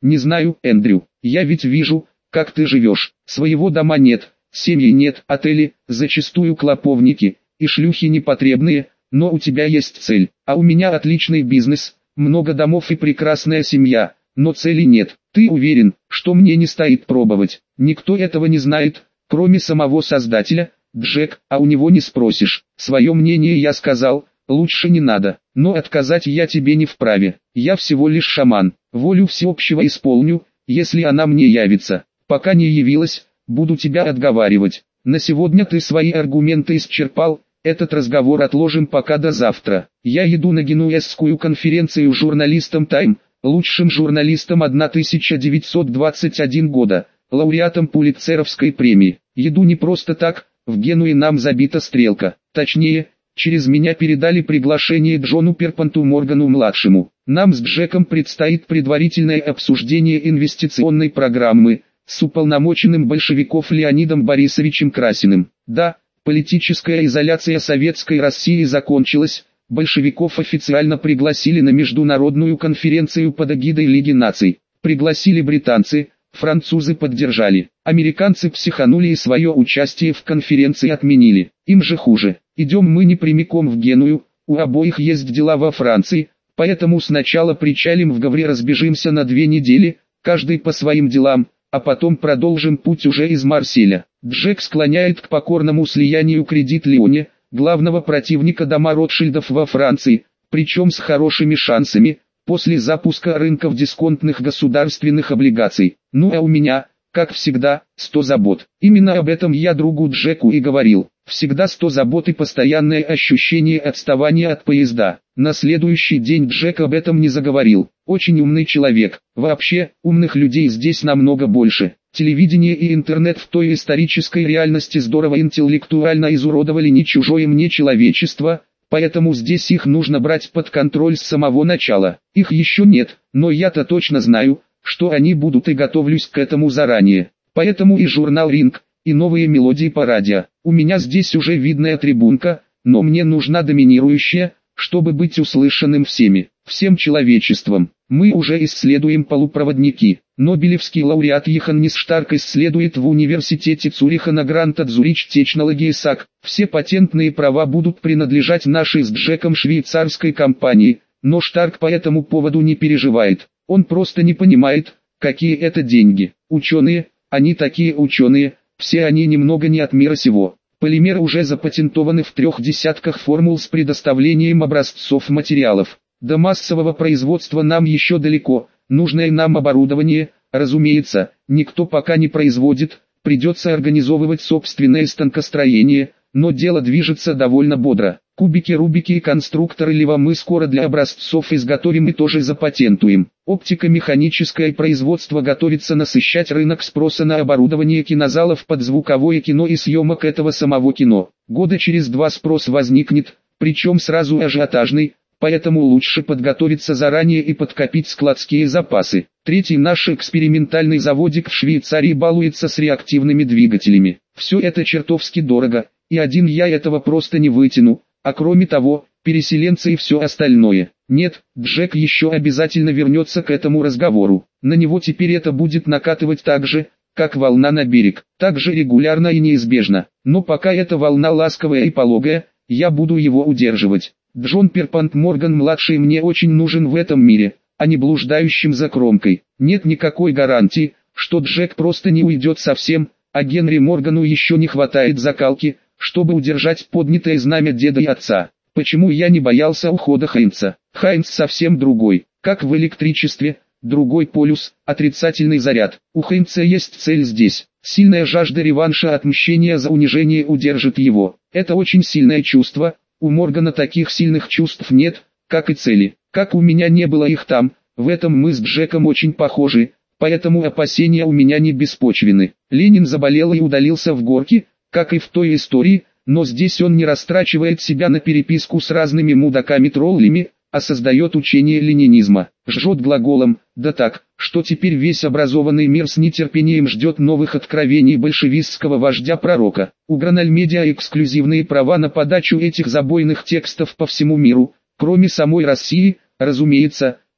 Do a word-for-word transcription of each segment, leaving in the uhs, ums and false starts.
Не знаю, Эндрю, я ведь вижу, как ты живешь. Своего дома нет, семьи нет, отели, зачастую клоповники, и шлюхи непотребные, но у тебя есть цель. А у меня отличный бизнес, много домов и прекрасная семья, но цели нет. Ты уверен, что мне не стоит пробовать? Никто этого не знает, кроме самого создателя, Джек, а у него не спросишь. Свое мнение я сказал, лучше не надо, но отказать я тебе не вправе. Я всего лишь шаман, волю всеобщего исполню, если она мне явится. Пока не явилась, буду тебя отговаривать. На сегодня ты свои аргументы исчерпал, этот разговор отложим пока до завтра. Я иду на Генуэзскую конференцию журналистом Time, лучшим журналистом тысяча девятьсот двадцать первого года, лауреатом Пулитцеровской премии. Иду не просто так, в Генуе нам забита стрелка, точнее, через меня передали приглашение Джону Перпанту Моргану-младшему. Нам с Джеком предстоит предварительное обсуждение инвестиционной программы с уполномоченным большевиков Леонидом Борисовичем Красиным. Да, политическая изоляция Советской России закончилась, большевиков официально пригласили на международную конференцию под эгидой Лиги наций. Пригласили британцы, французы поддержали, американцы психанули и свое участие в конференции отменили. Им же хуже. Идем мы не прямиком в Геную, у обоих есть дела во Франции, поэтому сначала причалим в Гавре, разбежимся на две недели, каждый по своим делам, а потом продолжим путь уже из Марселя. Джек склоняет к покорному слиянию Кредит Лионе, главного противника дома Ротшильдов во Франции, причем с хорошими шансами, после запуска рынков дисконтных государственных облигаций. Ну а у меня, как всегда, сто забот. Именно об этом я другу Джеку и говорил. Всегда сто забот и постоянное ощущение отставания от поезда. На следующий день Джек об этом не заговорил. Очень умный человек. Вообще, умных людей здесь намного больше. Телевидение и интернет в той исторической реальности здорово интеллектуально изуродовали не чужое мне человечество, поэтому здесь их нужно брать под контроль с самого начала. Их еще нет, но я-то точно знаю, что они будут, и готовлюсь к этому заранее. Поэтому и журнал «Ринг», и новые мелодии по радио. У меня здесь уже видная трибунка, но мне нужна доминирующая, чтобы быть услышанным всеми, всем человечеством. Мы уже исследуем полупроводники. Нобелевский лауреат Йоханнес Штарк исследует в университете Цюриха на Грант от Zurich Technology эс эй си. Все патентные права будут принадлежать нашей с Джеком швейцарской компании, но Штарк по этому поводу не переживает. Он просто не понимает, какие это деньги. Ученые, они такие ученые, все они немного не от мира сего. Полимеры уже запатентованы в трех десятках формул с предоставлением образцов материалов. До массового производства нам еще далеко, нужное нам оборудование, разумеется, никто пока не производит, придется организовывать собственное станкостроение, но дело движется довольно бодро. Кубики, рубики и конструкторы лева мы скоро для образцов изготовим и тоже запатентуем. Оптико-механическое производство готовится насыщать рынок спроса на оборудование кинозалов под звуковое кино и съемок этого самого кино. Года через два спрос возникнет, причем сразу ажиотажный, поэтому лучше подготовиться заранее и подкопить складские запасы. Третий наш экспериментальный заводик в Швейцарии балуется с реактивными двигателями. Все это чертовски дорого, и один я этого просто не вытяну. А кроме того, переселенцы и все остальное. Нет, Джек еще обязательно вернется к этому разговору. На него теперь это будет накатывать так же, как волна на берег. Так же регулярно и неизбежно. Но пока эта волна ласковая и пологая, я буду его удерживать. Джон Перпант Морган-младший мне очень нужен в этом мире, а не блуждающим за кромкой. Нет никакой гарантии, что Джек просто не уйдет совсем, а Генри Моргану еще не хватает закалки, чтобы удержать поднятое знамя деда и отца. Почему я не боялся ухода Хайнца? Хайнц совсем другой, как в электричестве, другой полюс, отрицательный заряд. У Хайнца есть цель здесь. Сильная жажда реванша, отмщения за унижение удержит его. Это очень сильное чувство, у Моргана таких сильных чувств нет, как и цели. Как у меня не было их там, в этом мы с Джеком очень похожи, поэтому опасения у меня не беспочвены. Ленин заболел и удалился в горки, как и в той истории, но здесь он не растрачивает себя на переписку с разными мудаками-троллями, а создает учение ленинизма. Жжет глаголом, да так, что теперь весь образованный мир с нетерпением ждет новых откровений большевистского вождя-пророка. У Граналь-Медиа эксклюзивные права на подачу этих забойных текстов по всему миру, кроме самой России, разумеется,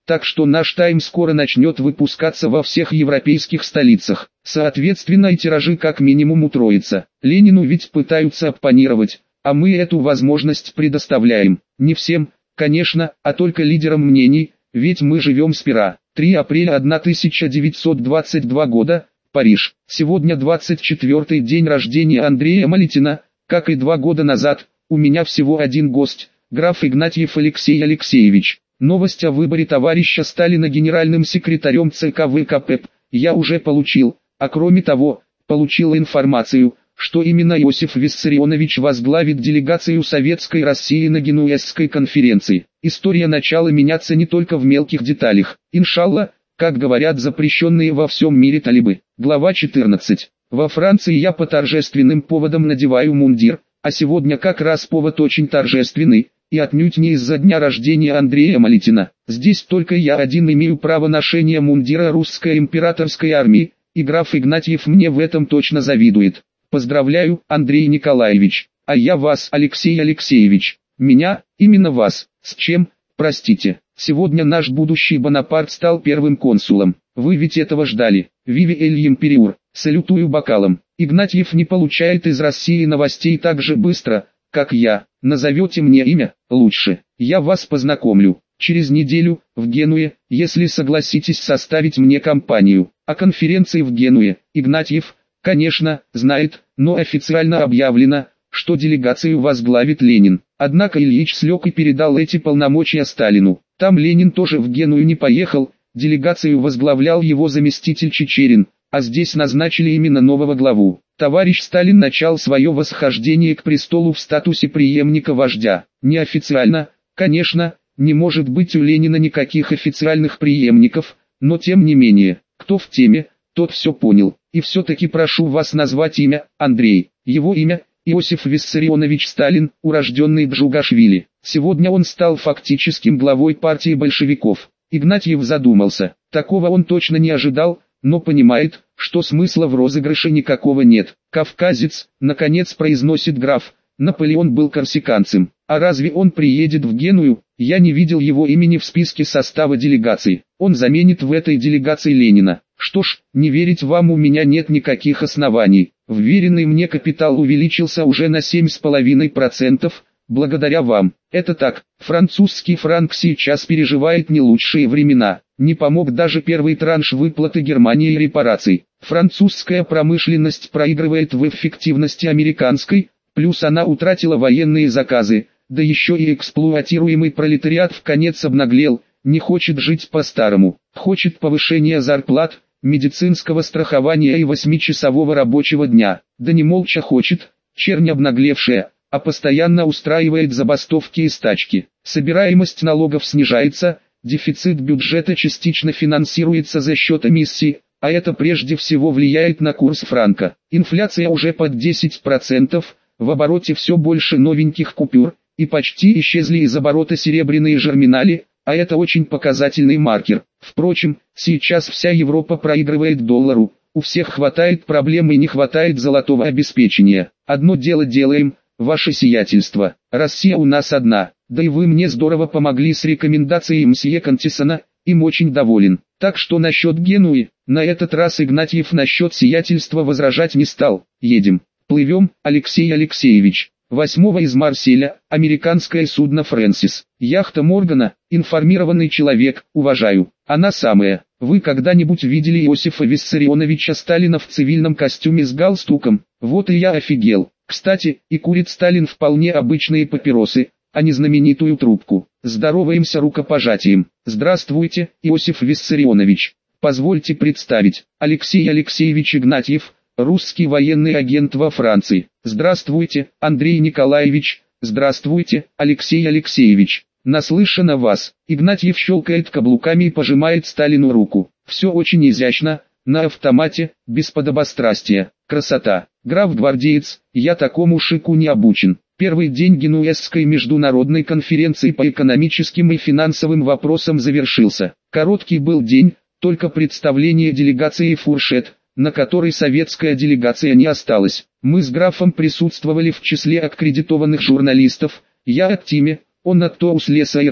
так что наш тайм скоро начнет выпускаться во всех европейских столицах. Соответственно, и тиражи как минимум утроятся. Ленину ведь пытаются оппонировать, а мы эту возможность предоставляем. Не всем, конечно, а только лидерам мнений, ведь мы живем с пера. третьего апреля тысяча девятьсот двадцать второго года, Париж. Сегодня двадцать четвёртый день рождения Андрея Малетина. Как и два года назад, у меня всего один гость, граф Игнатьев Алексей Алексеевич. Новость о выборе товарища Сталина генеральным секретарем ЦК ВКП я уже получил, а кроме того, получил информацию, что именно Иосиф Виссарионович возглавит делегацию Советской России на Генуэзской конференции. История начала меняться не только в мелких деталях. Иншалла, как говорят запрещенные во всем мире талибы. Глава четырнадцать. Во Франции я по торжественным поводам надеваю мундир, а сегодня как раз повод очень торжественный, и отнюдь не из-за дня рождения Андрея Малетина. Здесь только я один имею право ношения мундира русской императорской армии, и граф Игнатьев мне в этом точно завидует. Поздравляю, Андрей Николаевич, а я вас, Алексей Алексеевич. Меня, именно вас, с чем, простите. Сегодня наш будущий Бонапарт стал первым консулом. Вы ведь этого ждали. Виве эль империур. Салютую бокалом. Игнатьев не получает из России новостей так же быстро, как я. Назовете мне имя, лучше. Я вас познакомлю. Через неделю, в Генуе, если согласитесь составить мне компанию. О конференции в Генуе, Игнатьев, конечно, знает, но официально объявлено, что делегацию возглавит Ленин. Однако Ильич слег и передал эти полномочия Сталину. Там Ленин тоже в Геную не поехал, делегацию возглавлял его заместитель Чичерин, а здесь назначили именно нового главу. Товарищ Сталин начал свое восхождение к престолу в статусе преемника вождя. Неофициально, конечно, не может быть у Ленина никаких официальных преемников, но тем не менее, кто в теме, тот все понял. И все-таки прошу вас назвать имя, Андрей. Его имя – Иосиф Виссарионович Сталин, урожденный Джугашвили. Сегодня он стал фактическим главой партии большевиков. Игнатьев задумался. Такого он точно не ожидал, но понимает, что смысла в розыгрыше никакого нет. Кавказец, наконец произносит граф, Наполеон был корсиканцем. А разве он приедет в Геную? Я не видел его имени в списке состава делегации. Он заменит в этой делегации Ленина. Что ж, не верить вам у меня нет никаких оснований. Вверенный мне капитал увеличился уже на семь с половиной процентов, благодаря вам. Это так, французский франк сейчас переживает не лучшие времена. Не помог даже первый транш выплаты Германии репараций. Французская промышленность проигрывает в эффективности американской, плюс она утратила военные заказы, да еще и эксплуатируемый пролетариат в конец обнаглел, не хочет жить по-старому, хочет повышения зарплат, медицинского страхования и восьмичасового рабочего дня, да не молча хочет, чернь обнаглевшая, а постоянно устраивает забастовки и стачки. Собираемость налогов снижается, дефицит бюджета частично финансируется за счет эмиссий, а это прежде всего влияет на курс франка. Инфляция уже под десять процентов, в обороте все больше новеньких купюр, и почти исчезли из оборота серебряные жерминали, а это очень показательный маркер. Впрочем, сейчас вся Европа проигрывает доллару, у всех хватает проблем и не хватает золотого обеспечения. Одно дело делаем, ваше сиятельство, Россия у нас одна, да и вы мне здорово помогли с рекомендацией мсье Кантисона, им очень доволен. Так что насчет Генуи, на этот раз Игнатьев насчет сиятельства возражать не стал. Едем, плывем, Алексей Алексеевич. Восьмого из Марселя, американское судно «Фрэнсис». Яхта Моргана, информированный человек, уважаю. Она самая. Вы когда-нибудь видели Иосифа Виссарионовича Сталина в цивильном костюме с галстуком? Вот и я офигел. Кстати, и курит Сталин вполне обычные папиросы, а не знаменитую трубку. Здороваемся рукопожатием. Здравствуйте, Иосиф Виссарионович. Позвольте представить, Алексей Алексеевич Игнатьев, русский военный агент во Франции. Здравствуйте, Андрей Николаевич. Здравствуйте, Алексей Алексеевич. Наслышан о вас. Игнатьев щелкает каблуками и пожимает Сталину руку. Все очень изящно, на автомате, без подобострастия. Красота. Граф-гвардеец, я такому шику не обучен. Первый день Генуэзской международной конференции по экономическим и финансовым вопросам завершился. Короткий был день, только представление делегации фуршет, на которой советская делегация не осталась. Мы с графом присутствовали в числе аккредитованных журналистов, я от Тиме, он от Тоус Лесайерс,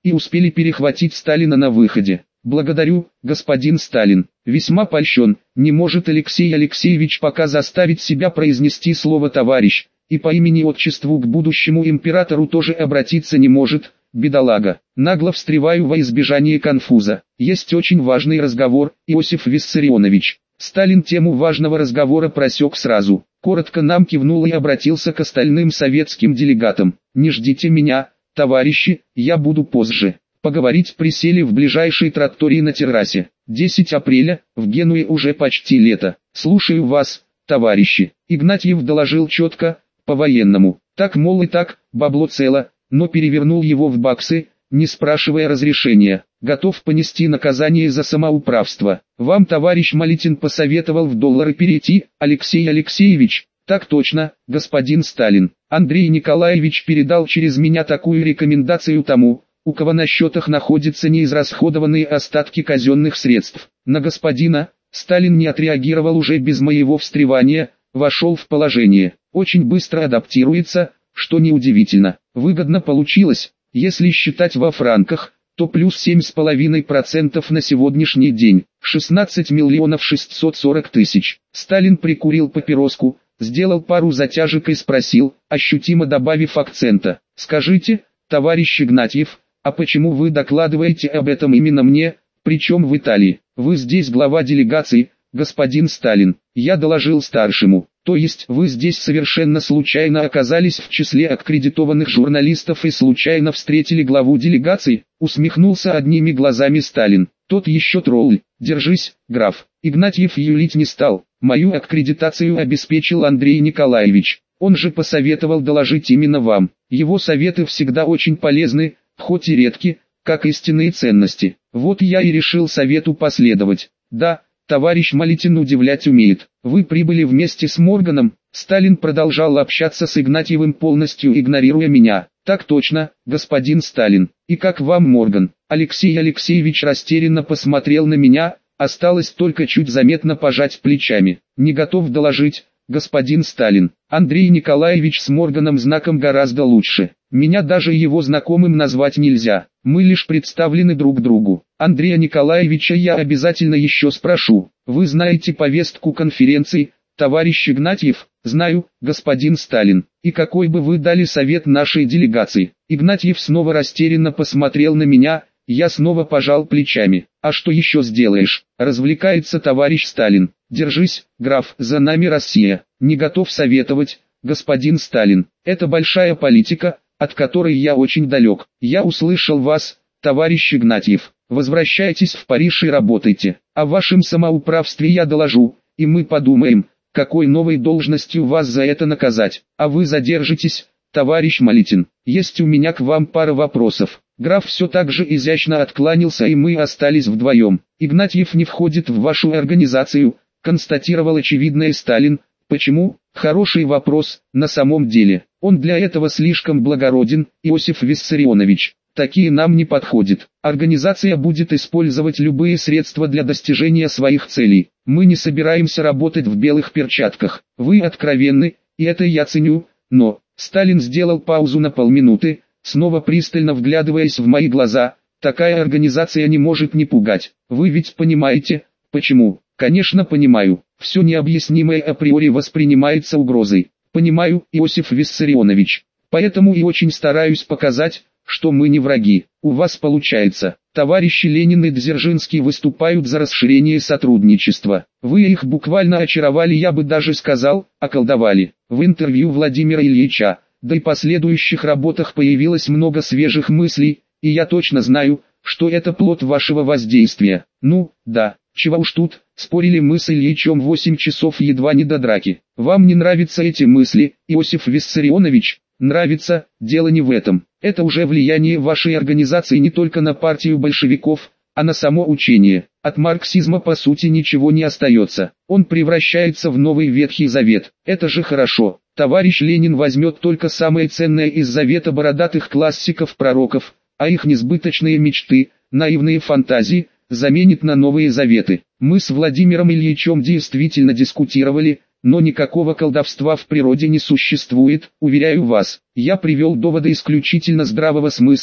и успели перехватить Сталина на выходе. Благодарю, господин Сталин. Весьма польщен. Не может Алексей Алексеевич пока заставить себя произнести слово «товарищ», и по имени-отчеству к будущему императору тоже обратиться не может, бедолага. Нагло встреваю во избежание конфуза. Есть очень важный разговор, Иосиф Виссарионович. Сталин тему важного разговора просек сразу. Коротко нам кивнул и обратился к остальным советским делегатам. Не ждите меня, товарищи, я буду позже. Поговорить присели в ближайшей траттории на террасе. десятого апреля, в Генуе уже почти лето. Слушаю вас, товарищи. Игнатьев доложил четко, по-военному. Так мол и так, бабло цело, но перевернул его в баксы, не спрашивая разрешения. Готов понести наказание за самоуправство. Вам товарищ Малитин посоветовал в доллары перейти, Алексей Алексеевич. Так точно, господин Сталин. Андрей Николаевич передал через меня такую рекомендацию тому, у кого на счетах находятся неизрасходованные остатки казенных средств. На господина Сталин не отреагировал уже без моего встревания, вошел в положение. Очень быстро адаптируется, что неудивительно. Выгодно получилось, если считать во франках, то плюс семь с половиной процентов на сегодняшний день, шестнадцать миллионов шестьсот сорок тысяч. Сталин прикурил папироску, сделал пару затяжек и спросил, ощутимо добавив акцента: «Скажите, товарищ Игнатьев, а почему вы докладываете об этом именно мне, причем в Италии? Вы здесь глава делегации, господин Сталин». Я доложил старшему. То есть вы здесь совершенно случайно оказались в числе аккредитованных журналистов и случайно встретили главу делегации? Усмехнулся одними глазами Сталин. Тот еще тролль. Держись, граф. Игнатьев юлить не стал. Мою аккредитацию обеспечил Андрей Николаевич. Он же посоветовал доложить именно вам. Его советы всегда очень полезны, хоть и редки, как истинные ценности. Вот я и решил совету последовать. Да, товарищ Малитин удивлять умеет. Вы прибыли вместе с Морганом. Сталин продолжал общаться с Игнатьевым, полностью игнорируя меня. Так точно, господин Сталин. И как вам Морган? Алексей Алексеевич растерянно посмотрел на меня, осталось только чуть заметно пожать плечами. Не готов доложить, господин Сталин. Андрей Николаевич с Морганом знаком гораздо лучше. Меня даже его знакомым назвать нельзя. Мы лишь представлены друг другу. Андрея Николаевича я обязательно еще спрошу. Вы знаете повестку конференции, товарищ Игнатьев? Знаю, господин Сталин. И какой бы вы дали совет нашей делегации? Игнатьев снова растерянно посмотрел на меня, я снова пожал плечами. А что еще сделаешь? Развлекается товарищ Сталин. Держись, граф, за нами Россия. Не готов советовать, господин Сталин. Это большая политика, от которой я очень далек. Я услышал вас, товарищ Игнатьев. Возвращайтесь в Париж и работайте. О вашем самоуправстве я доложу, и мы подумаем, какой новой должностью вас за это наказать. А вы задержитесь, товарищ Малитин. Есть у меня к вам пара вопросов. Граф все так же изящно откланялся, и мы остались вдвоем. Игнатьев не входит в вашу организацию, констатировал очевидное Сталин. Почему? Хороший вопрос, на самом деле. Он для этого слишком благороден, Иосиф Виссарионович. Такие нам не подходят. Организация будет использовать любые средства для достижения своих целей. Мы не собираемся работать в белых перчатках. Вы откровенны, и это я ценю, но... Сталин сделал паузу на полминуты, снова пристально вглядываясь в мои глаза. Такая организация не может не пугать. Вы ведь понимаете, почему? Конечно понимаю. Все необъяснимое априори воспринимается угрозой. Понимаю, Иосиф Виссарионович. Поэтому и очень стараюсь показать, что мы не враги. У вас получается. Товарищи Ленин и Дзержинский выступают за расширение сотрудничества. Вы их буквально очаровали, я бы даже сказал, околдовали. В интервью Владимира Ильича, да и последующих работах появилось много свежих мыслей, и я точно знаю, что это плод вашего воздействия. Ну, да, чего уж тут, спорили мы с Ильичем восемь часов едва не до драки. Вам не нравятся эти мысли, Иосиф Виссарионович? Нравится, дело не в этом. Это уже влияние вашей организации не только на партию большевиков, а на само учение. От марксизма по сути ничего не остается. Он превращается в новый Ветхий Завет. Это же хорошо. Товарищ Ленин возьмет только самое ценное из завета бородатых классиков-пророков, а их несбыточные мечты, наивные фантазии, заменит на новые заветы. Мы с Владимиром Ильичем действительно дискутировали, но никакого колдовства в природе не существует, уверяю вас. Я привел доводы исключительно здравого смысла,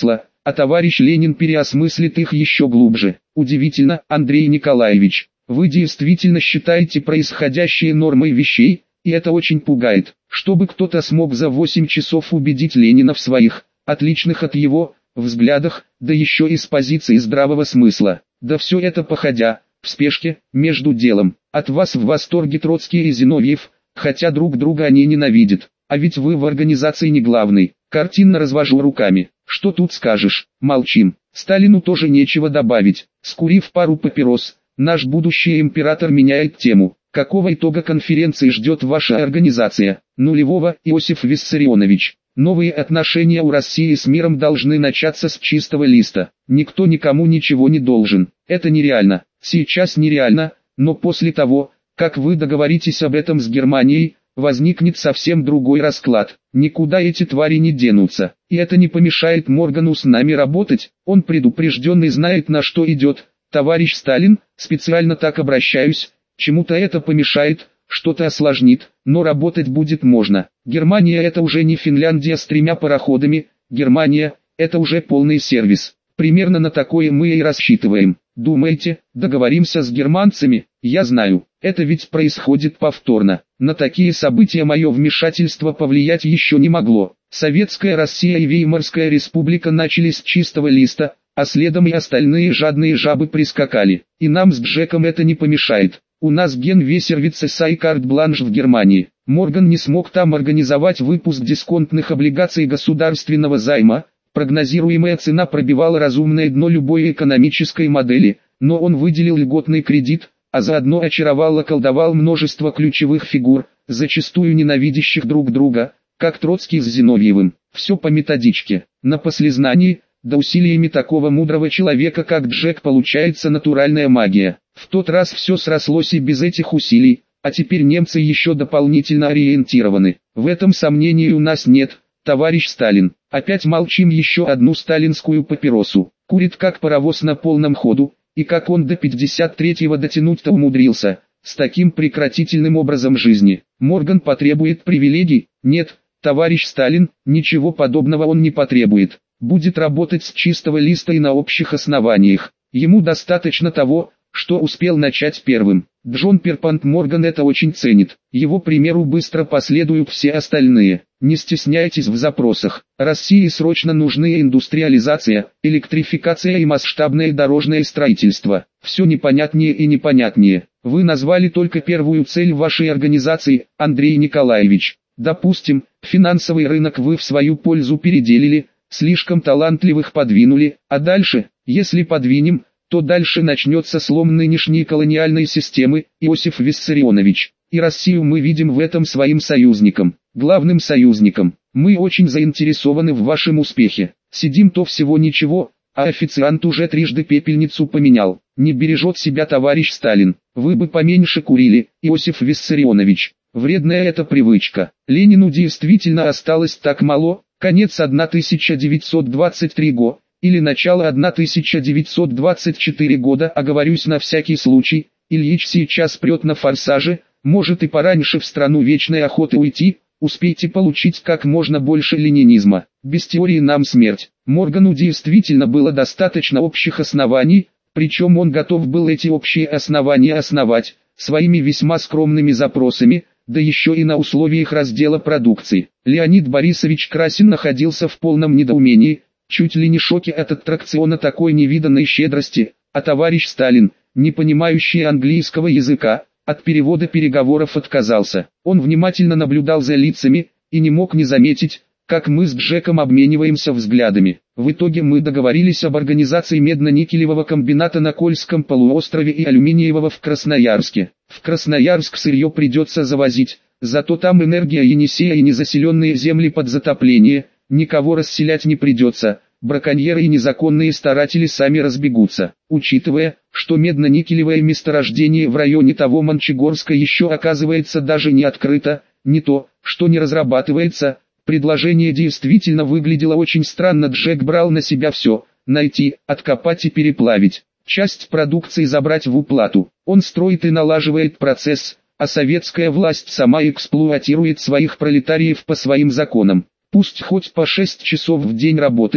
а товарищ Ленин переосмыслит их еще глубже. Удивительно, Андрей Николаевич, вы действительно считаете происходящее нормой вещей, и это очень пугает. Чтобы кто-то смог за восемь часов убедить Ленина в своих, отличных от его, взглядах, да еще и с позиции здравого смысла. Да все это походя, в спешке, между делом. От вас в восторге Троцкий и Зиновьев, хотя друг друга они ненавидят. А ведь вы в организации не главный. Картинно развожу руками. Что тут скажешь? Молчим. Сталину тоже нечего добавить. Скурив пару папирос, наш будущий император меняет тему. Какого итога конференции ждет ваша организация? Нулевого, Иосиф Виссарионович. Новые отношения у России с миром должны начаться с чистого листа. Никто никому ничего не должен. Это нереально. Сейчас нереально, но после того, как вы договоритесь об этом с Германией, возникнет совсем другой расклад. Никуда эти твари не денутся. И это не помешает Моргану с нами работать. Он предупрежденный знает, на что идет. Товарищ Сталин, специально так обращаюсь. Чему-то это помешает, что-то осложнит, но работать будет можно. Германия — это уже не Финляндия с тремя пароходами. Германия — это уже полный сервис. Примерно на такое мы и рассчитываем. Думаете, договоримся с германцами? Я знаю, это ведь происходит повторно. На такие события мое вмешательство повлиять еще не могло. Советская Россия и Веймарская республика начали с чистого листа, а следом и остальные жадные жабы прискакали. И нам с Джеком это не помешает. У нас генвесервица и карт-бланш в Германии. Морган не смог там организовать выпуск дисконтных облигаций государственного займа. Прогнозируемая цена пробивала разумное дно любой экономической модели, но он выделил льготный кредит, а заодно очаровал и колдовал множество ключевых фигур, зачастую ненавидящих друг друга, как Троцкий с Зиновьевым. Все по методичке. На послезнании, да усилиями такого мудрого человека, как Джек, получается натуральная магия. В тот раз все срослось и без этих усилий, а теперь немцы еще дополнительно ориентированы. В этом сомнений у нас нет, товарищ Сталин. Опять молчим, еще одну сталинскую папиросу. Курит как паровоз на полном ходу, и как он до пятьдесят третьего дотянуть-то умудрился, с таким прекратительным образом жизни. Морган потребует привилегий? Нет, товарищ Сталин, ничего подобного он не потребует. Будет работать с чистого листа и на общих основаниях. Ему достаточно того, что успел начать первым. Джон Перпант Морган это очень ценит. Его примеру быстро последуют все остальные. Не стесняйтесь в запросах. России срочно нужны индустриализация, электрификация и масштабное дорожное строительство. Все непонятнее и непонятнее. Вы назвали только первую цель вашей организации, Андрей Николаевич. Допустим, финансовый рынок вы в свою пользу переделили, слишком талантливых подвинули, а дальше, если подвинем, то дальше начнется слом нынешней колониальной системы, Иосиф Виссарионович. И Россию мы видим в этом своим союзником, главным союзником. Мы очень заинтересованы в вашем успехе. Сидим-то всего ничего, а официант уже трижды пепельницу поменял. Не бережет себя товарищ Сталин. Вы бы поменьше курили, Иосиф Виссарионович. Вредная эта привычка. Ленину действительно осталось так мало, конец тысяча девятьсот двадцать третьего года. Или начало тысяча девятьсот двадцать четвёртого года, оговорюсь на всякий случай, Ильич сейчас прет на форсаже, может и пораньше в страну вечной охоты уйти, успейте получить как можно больше ленинизма, без теории нам смерть. Моргану действительно было достаточно общих оснований, причем он готов был эти общие основания основать, своими весьма скромными запросами, да еще и на условиях раздела продукции. Леонид Борисович Красин находился в полном недоумении, чуть ли не шоке от аттракциона такой невиданной щедрости, а товарищ Сталин, не понимающий английского языка, от перевода переговоров отказался. Он внимательно наблюдал за лицами, и не мог не заметить, как мы с Джеком обмениваемся взглядами. В итоге мы договорились об организации медно-никелевого комбината на Кольском полуострове и алюминиевого в Красноярске. В Красноярск сырье придется завозить, зато там энергия Енисея и незаселенные земли под затопление. Никого расселять не придется, браконьеры и незаконные старатели сами разбегутся. Учитывая, что медно-никелевое месторождение в районе того Мончегорска еще оказывается даже не открыто, не то, что не разрабатывается, предложение действительно выглядело очень странно. Джек брал на себя все: найти, откопать и переплавить. Часть продукции забрать в уплату. Он строит и налаживает процесс, а советская власть сама эксплуатирует своих пролетариев по своим законам. Пусть хоть по шесть часов в день работают,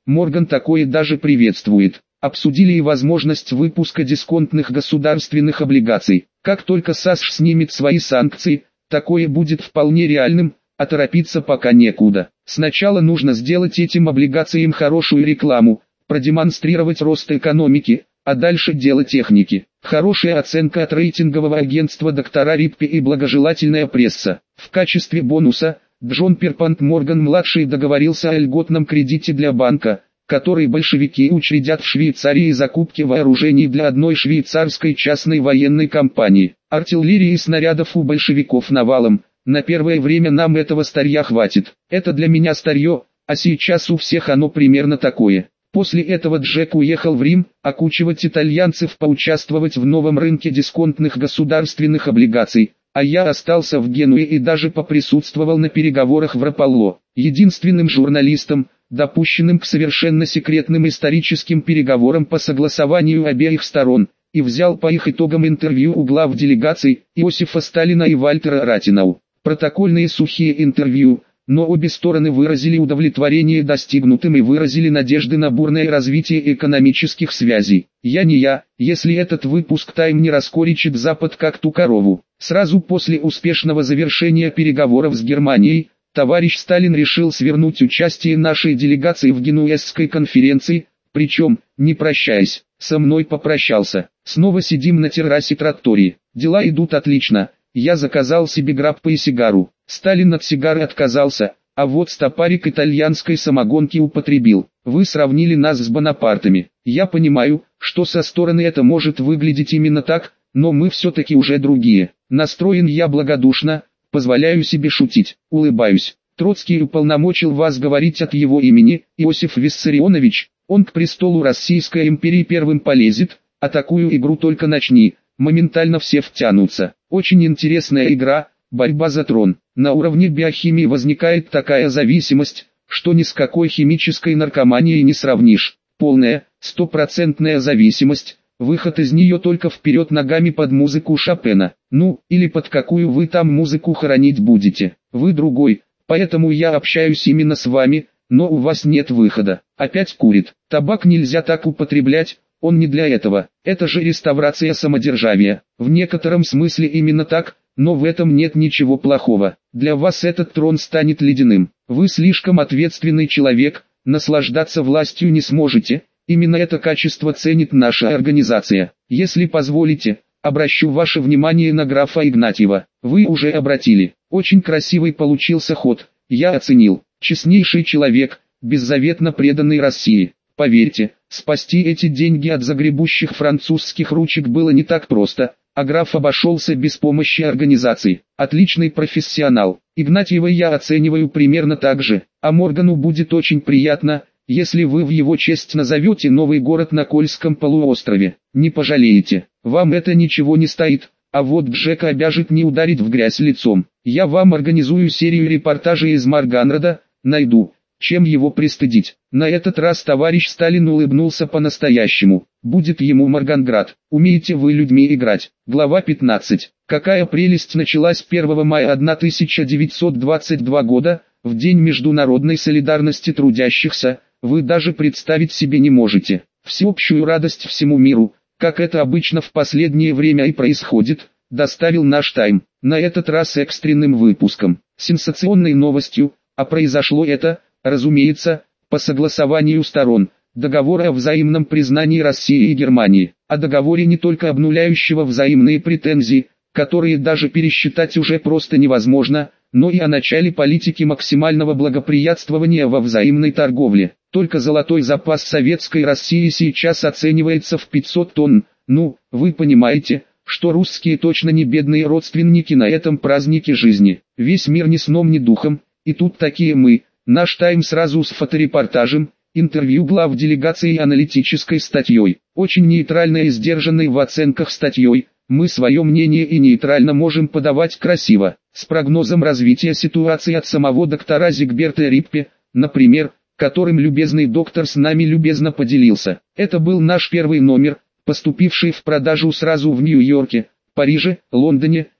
Морган такое даже приветствует. Обсудили и возможность выпуска дисконтных государственных облигаций. Как только САСШ снимет свои санкции, такое будет вполне реальным, а торопиться пока некуда. Сначала нужно сделать этим облигациям хорошую рекламу, продемонстрировать рост экономики, а дальше дело техники. Хорошая оценка от рейтингового агентства доктора Риппи и благожелательная пресса. В качестве бонуса, Джон Перпант Морган-младший договорился о льготном кредите для банка, который большевики учредят в Швейцарии закупки вооружений для одной швейцарской частной военной компании. Артиллерии и снарядов у большевиков навалом, на первое время нам этого старья хватит. Это для меня старье, а сейчас у всех оно примерно такое. После этого Джек уехал в Рим, окучивать итальянцев поучаствовать в новом рынке дисконтных государственных облигаций, а я остался в Генуе и даже поприсутствовал на переговорах в Раполло. Единственным журналистом, допущенным к совершенно секретным историческим переговорам по согласованию обеих сторон, и взял по их итогам интервью у глав делегаций Иосифа Сталина и Вальтера Ратинау. Протокольные сухие интервью, но обе стороны выразили удовлетворение достигнутым и выразили надежды на бурное развитие экономических связей. Я не я, если этот выпуск «Тайм» не раскоричит Запад как ту корову. Сразу после успешного завершения переговоров с Германией, товарищ Сталин решил свернуть участие нашей делегации в Генуэзской конференции, причем, не прощаясь, со мной попрощался. Снова сидим на террасе траттории. Дела идут отлично. Я заказал себе граппо и сигару. Сталин от сигары отказался, а вот стопарик итальянской самогонки употребил. Вы сравнили нас с Бонапартами. Я понимаю, что со стороны это может выглядеть именно так, но мы все-таки уже другие. Настроен я благодушно, позволяю себе шутить, улыбаюсь. Троцкий уполномочил вас говорить от его имени, Иосиф Виссарионович. Он к престолу Российской империи первым полезет, а такую игру только начни, моментально все втянутся. Очень интересная игра, борьба за трон. На уровне биохимии возникает такая зависимость, что ни с какой химической наркоманией не сравнишь. Полная, стопроцентная зависимость, выход из нее только вперед ногами под музыку Шопена. Ну, или под какую вы там музыку хоронить будете. Вы другой, поэтому я общаюсь именно с вами, но у вас нет выхода. Опять курит. Табак нельзя так употреблять. Он не для этого. Это же реставрация самодержавия. В некотором смысле именно так, но в этом нет ничего плохого. Для вас этот трон станет ледяным. Вы слишком ответственный человек, наслаждаться властью не сможете. Именно это качество ценит наша организация. Если позволите, обращу ваше внимание на графа Игнатьева. Вы уже обратили. Очень красивый получился ход. Я оценил. Честнейший человек, беззаветно преданный России. Поверьте, спасти эти деньги от загребущих французских ручек было не так просто, а граф обошелся без помощи организации. Отличный профессионал. Игнатьева я оцениваю примерно так же, а Моргану будет очень приятно, если вы в его честь назовете новый город на Кольском полуострове. Не пожалеете, вам это ничего не стоит, а вот Джека обяжет не ударить в грязь лицом. Я вам организую серию репортажей из Марганрода, найду, чем его пристыдить. На этот раз товарищ Сталин улыбнулся по-настоящему. Будет ему Марганград. Умеете вы людьми играть. Глава пятнадцать. Какая прелесть началась первого мая тысяча девятьсот двадцать второго года, в День международной солидарности трудящихся, вы даже представить себе не можете. Всеобщую радость всему миру, как это обычно в последнее время и происходит, доставил наш «Тайм». На этот раз экстренным выпуском. Сенсационной новостью, а произошло это, разумеется, по согласованию сторон, договора о взаимном признании России и Германии, о договоре не только обнуляющего взаимные претензии, которые даже пересчитать уже просто невозможно, но и о начале политики максимального благоприятствования во взаимной торговле. Только золотой запас советской России сейчас оценивается в пятьсот тонн, ну, вы понимаете, что русские точно не бедные родственники на этом празднике жизни. Весь мир ни сном ни духом, и тут такие мы. Наш «Тайм» сразу с фоторепортажем, интервью глав делегации и аналитической статьей. Очень нейтральной и сдержанной в оценках статьей, мы свое мнение и нейтрально можем подавать красиво, с прогнозом развития ситуации от самого доктора Зигберта Риппе, например, которым любезный доктор с нами любезно поделился. Это был наш первый номер, поступивший в продажу сразу в Нью-Йорке, Париже, Лондоне,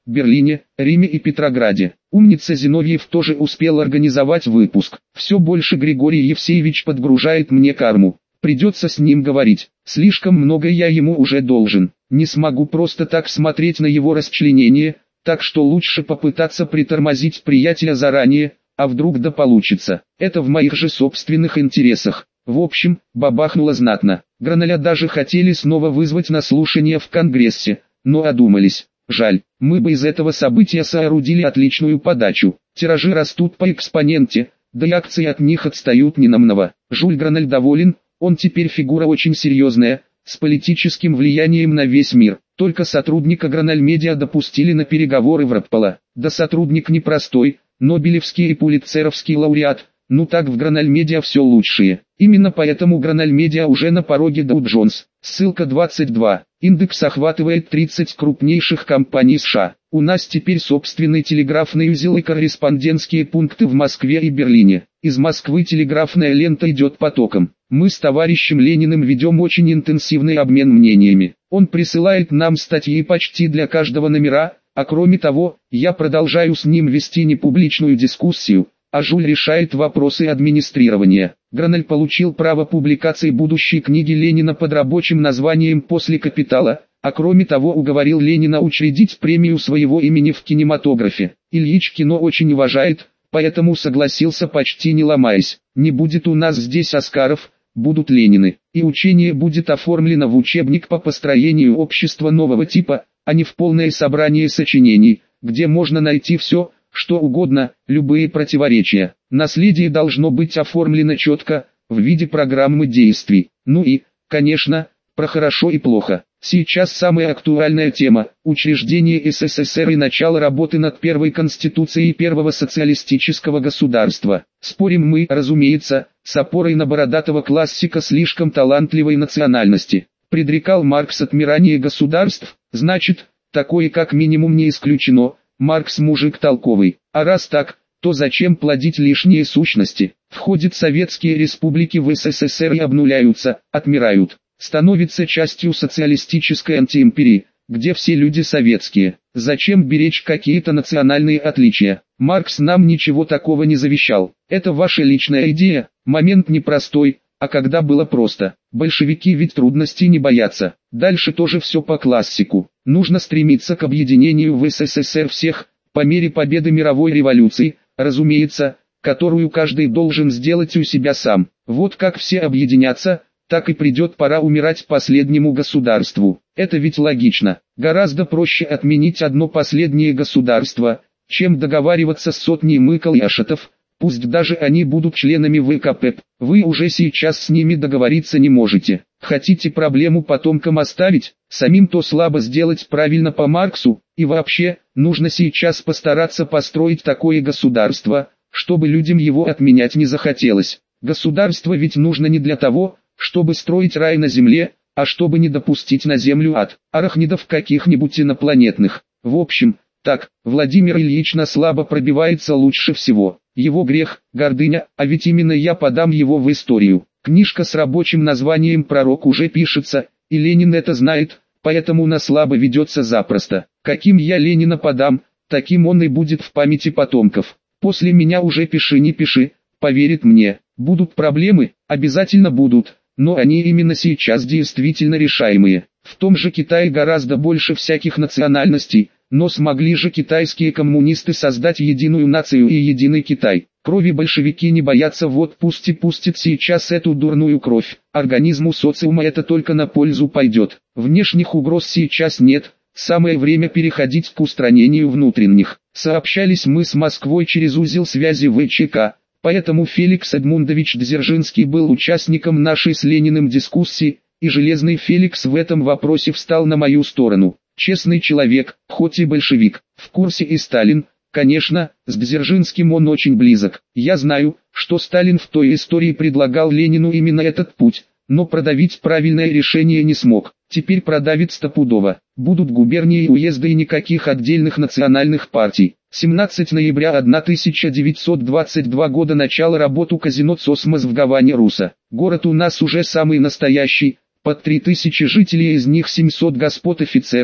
Берлине, Риме и Петрограде. Умница Зиновьев тоже успел организовать выпуск. Все больше Григорий Евсеевич подгружает мне карму. Придется с ним говорить. Слишком много я ему уже должен. Не смогу просто так смотреть на его расчленение, так что лучше попытаться притормозить приятеля заранее, а вдруг да получится. Это в моих же собственных интересах. В общем, бабахнуло знатно. Граналя даже хотели снова вызвать на слушание в Конгрессе, но одумались. Жаль, мы бы из этого события соорудили отличную подачу. Тиражи растут по экспоненте, да и акции от них отстают ненамного. Жюль Граналь доволен, он теперь фигура очень серьезная, с политическим влиянием на весь мир. Только сотрудника Граналь Медиа допустили на переговоры в Раппола. Да сотрудник непростой, Нобелевский и Пулитцеровский лауреат. Ну так в Граналь Медиа все лучшее. Именно поэтому Граналь Медиа уже на пороге Dow Jones. Ссылка двадцать два. Индекс охватывает тридцать крупнейших компаний США. У нас теперь собственный телеграфный узел и корреспондентские пункты в Москве и Берлине. Из Москвы телеграфная лента идет потоком. Мы с товарищем Лениным ведем очень интенсивный обмен мнениями. Он присылает нам статьи почти для каждого номера, а кроме того, я продолжаю с ним вести непубличную дискуссию, а Жюль решает вопросы администрирования. Граналь получил право публикации будущей книги Ленина под рабочим названием «После капитала», а кроме того уговорил Ленина учредить премию своего имени в кинематографе. Ильич кино очень уважает, поэтому согласился почти не ломаясь. Не будет у нас здесь Оскаров, будут Ленины, и учение будет оформлено в учебник по построению общества нового типа, а не в полное собрание сочинений, где можно найти все, что угодно, любые противоречия. Наследие должно быть оформлено четко, в виде программы действий. Ну и, конечно, про хорошо и плохо. Сейчас самая актуальная тема – учреждение СССР и начало работы над первой конституцией первого социалистического государства. Спорим мы, разумеется, с опорой на бородатого классика слишком талантливой национальности. Предрекал Маркс отмирание государств, значит, такое как минимум не исключено. Маркс мужик толковый, а раз так, то зачем плодить лишние сущности? Входят советские республики в СССР и обнуляются, отмирают, становятся частью социалистической антиимперии, где все люди советские. Зачем беречь какие-то национальные отличия? Маркс нам ничего такого не завещал. Это ваша личная идея, момент непростой, а когда было просто. Большевики ведь трудностей не боятся. Дальше тоже все по классику. Нужно стремиться к объединению в СССР всех, по мере победы мировой революции, разумеется, которую каждый должен сделать у себя сам. Вот как все объединятся, так и придет пора умирать последнему государству. Это ведь логично. Гораздо проще отменить одно последнее государство, чем договариваться с сотней мыкал и ашотов, пусть даже они будут членами ВКП. Вы уже сейчас с ними договориться не можете. Хотите проблему потомкам оставить, самим то слабо сделать правильно по Марксу, и вообще, нужно сейчас постараться построить такое государство, чтобы людям его отменять не захотелось. Государство ведь нужно не для того, чтобы строить рай на земле, а чтобы не допустить на землю ад, арахнидов каких-нибудь инопланетных. В общем, так, Владимир Ильич на слабо пробивается лучше всего. Его грех – гордыня, а ведь именно я подам его в историю. Книжка с рабочим названием «Пророк» уже пишется, и Ленин это знает, поэтому на слабо ведется запросто. Каким я Ленина подам, таким он и будет в памяти потомков. После меня уже пиши не пиши, поверит мне. Будут проблемы, обязательно будут, но они именно сейчас действительно решаемые. В том же Китае гораздо больше всяких национальностей, но смогли же китайские коммунисты создать единую нацию и единый Китай. Крови большевики не боятся, вот пусть и пустят сейчас эту дурную кровь. Организму социума это только на пользу пойдет. Внешних угроз сейчас нет, самое время переходить к устранению внутренних. Сообщались мы с Москвой через узел связи ВЧК. Поэтому Феликс Эдмундович Дзержинский был участником нашей с Лениным дискуссии, и Железный Феликс в этом вопросе встал на мою сторону. Честный человек, хоть и большевик, в курсе и Сталин, конечно, с Дзержинским он очень близок. Я знаю, что Сталин в той истории предлагал Ленину именно этот путь, но продавить правильное решение не смог. Теперь продавит стопудово. Будут губернии и уезды и никаких отдельных национальных партий. семнадцатого ноября тысяча девятьсот двадцать второго года начало работу казино «Цосмос» в Гаване Руса. Город у нас уже самый настоящий, под три тысячи жителей, из них семьсот господ офицеров.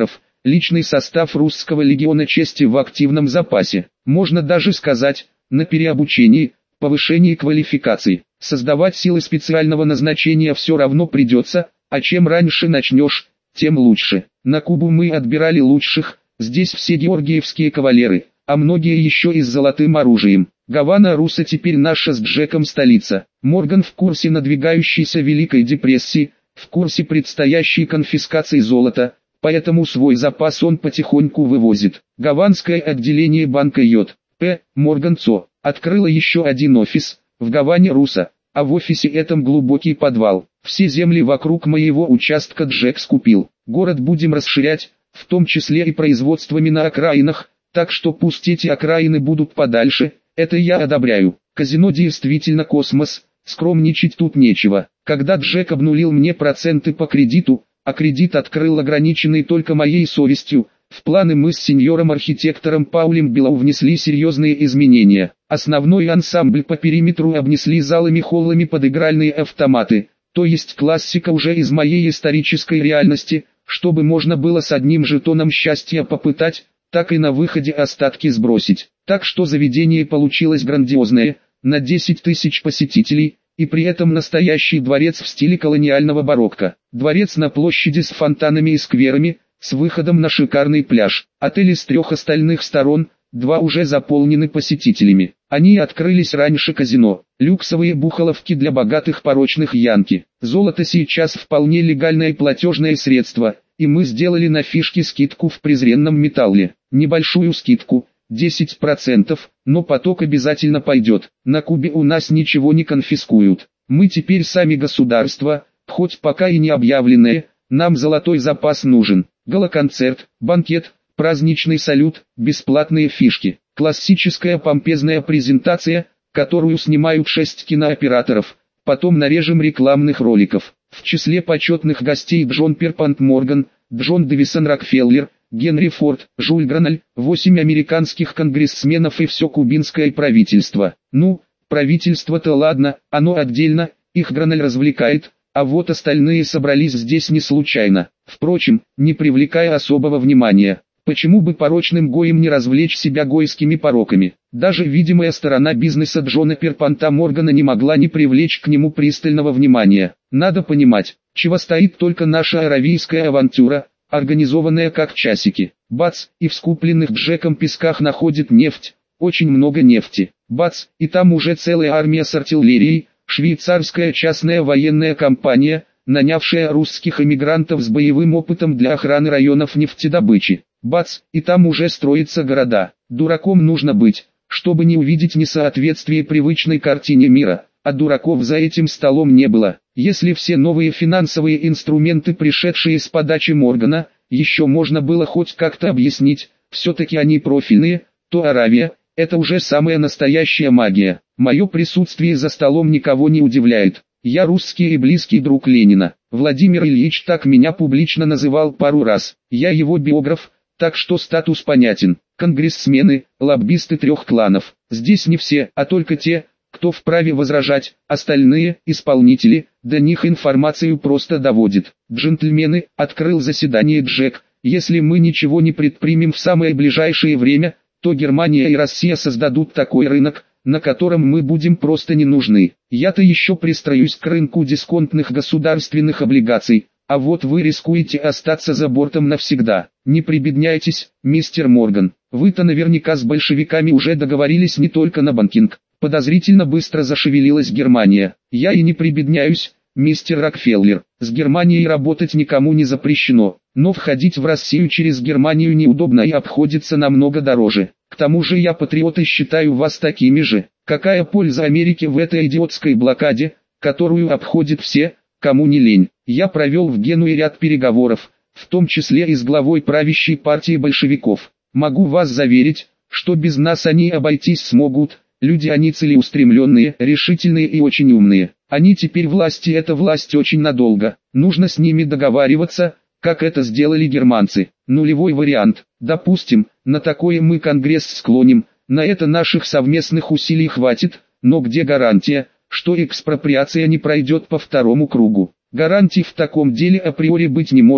личный состав русского легиона чести в активном запасе. Можно даже сказать, на переобучении, повышении квалификации. Создавать силы специального назначения все равно придется, а чем раньше начнешь, тем лучше. На Кубу мы отбирали лучших, здесь все георгиевские кавалеры, а многие еще и с золотым оружием. Гавана Руса теперь наша с Джеком столица. Морган в курсе надвигающейся Великой депрессии, в курсе предстоящей конфискации золота, поэтому свой запас он потихоньку вывозит. Гаванское отделение банка J P Morgan Ц O открыло еще один офис, в Гаване Руса, а в офисе этом глубокий подвал. Все земли вокруг моего участка Джек скупил. Город будем расширять, в том числе и производствами на окраинах, так что пусть эти окраины будут подальше, это я одобряю. Казино действительно космос, скромничать тут нечего. Когда Джек обнулил мне проценты по кредиту, а кредит открыл ограниченный только моей совестью, в планы мы с сеньором-архитектором Паулем Белоу внесли серьезные изменения. Основной ансамбль по периметру обнесли залами-холлами под игральные автоматы, то есть классика уже из моей исторической реальности, чтобы можно было с одним жетоном счастья попытать, так и на выходе остатки сбросить. Так что заведение получилось грандиозное, на десять тысяч посетителей, и при этом настоящий дворец в стиле колониального барокко. Дворец на площади с фонтанами и скверами, с выходом на шикарный пляж. Отели с трех остальных сторон, два уже заполнены посетителями. Они открылись раньше казино. Люксовые бухаловки для богатых порочных янки. Золото сейчас вполне легальное платежное средство, и мы сделали на фишки скидку в презренном металле. Небольшую скидку, десять процентов, но поток обязательно пойдет. На Кубе у нас ничего не конфискуют. Мы теперь сами государство, хоть пока и не объявленное, нам золотой запас нужен. Гала-концерт, банкет, праздничный салют, бесплатные фишки. Классическая помпезная презентация, которую снимают шесть кинооператоров, потом нарежем рекламных роликов. В числе почетных гостей Джон Перпант Морган, Джон Дэвисон Рокфеллер, Генри Форд, Жюль Граналь, восемь американских конгрессменов и все кубинское правительство. Ну, правительство-то ладно, оно отдельно, их Граналь развлекает, а вот остальные собрались здесь не случайно. Впрочем, не привлекая особого внимания. Почему бы порочным гоем не развлечь себя гойскими пороками? Даже видимая сторона бизнеса Джона Перпанта Моргана не могла не привлечь к нему пристального внимания. Надо понимать, чего стоит только наша аравийская авантюра, организованная как часики. Бац, и в скупленных Джеком песках находит нефть, очень много нефти. Бац, и там уже целая армия с артиллерией, швейцарская частная военная компания, нанявшая русских эмигрантов с боевым опытом для охраны районов нефтедобычи. Бац, и там уже строятся города. Дураком нужно быть, чтобы не увидеть несоответствие привычной картине мира, а дураков за этим столом не было. Если все новые финансовые инструменты, пришедшие с подачи Моргана, еще можно было хоть как-то объяснить, все-таки они профильные, то Аравия – это уже самая настоящая магия. Мое присутствие за столом никого не удивляет. Я русский и близкий друг Ленина. Владимир Ильич так меня публично называл пару раз. Я его биограф, так что статус понятен. Конгрессмены, лоббисты трех кланов. Здесь не все, а только те, кто вправе возражать, остальные – исполнители, до них информацию просто доводит. Джентльмены, открыл заседание Джек, если мы ничего не предпримем в самое ближайшее время, то Германия и Россия создадут такой рынок, на котором мы будем просто не нужны. Я-то еще пристроюсь к рынку дисконтных государственных облигаций, а вот вы рискуете остаться за бортом навсегда. Не прибедняйтесь, мистер Морган, вы-то наверняка с большевиками уже договорились не только на банкинг. Подозрительно быстро зашевелилась Германия. Я и не прибедняюсь, мистер Рокфеллер. С Германией работать никому не запрещено, но входить в Россию через Германию неудобно и обходится намного дороже. К тому же я патриот и считаю вас такими же. Какая польза Америке в этой идиотской блокаде, которую обходят все, кому не лень? Я провел в Генуе ряд переговоров, в том числе и с главой правящей партии большевиков. Могу вас заверить, что без нас они обойтись смогут. Люди они целеустремленные, решительные и очень умные. Они теперь власти, эта власть очень надолго. Нужно с ними договариваться, как это сделали германцы. Нулевой вариант. Допустим, на такое мы Конгресс склоним, на это наших совместных усилий хватит, но где гарантия, что экспроприация не пройдет по второму кругу? Гарантий в таком деле априори быть не может,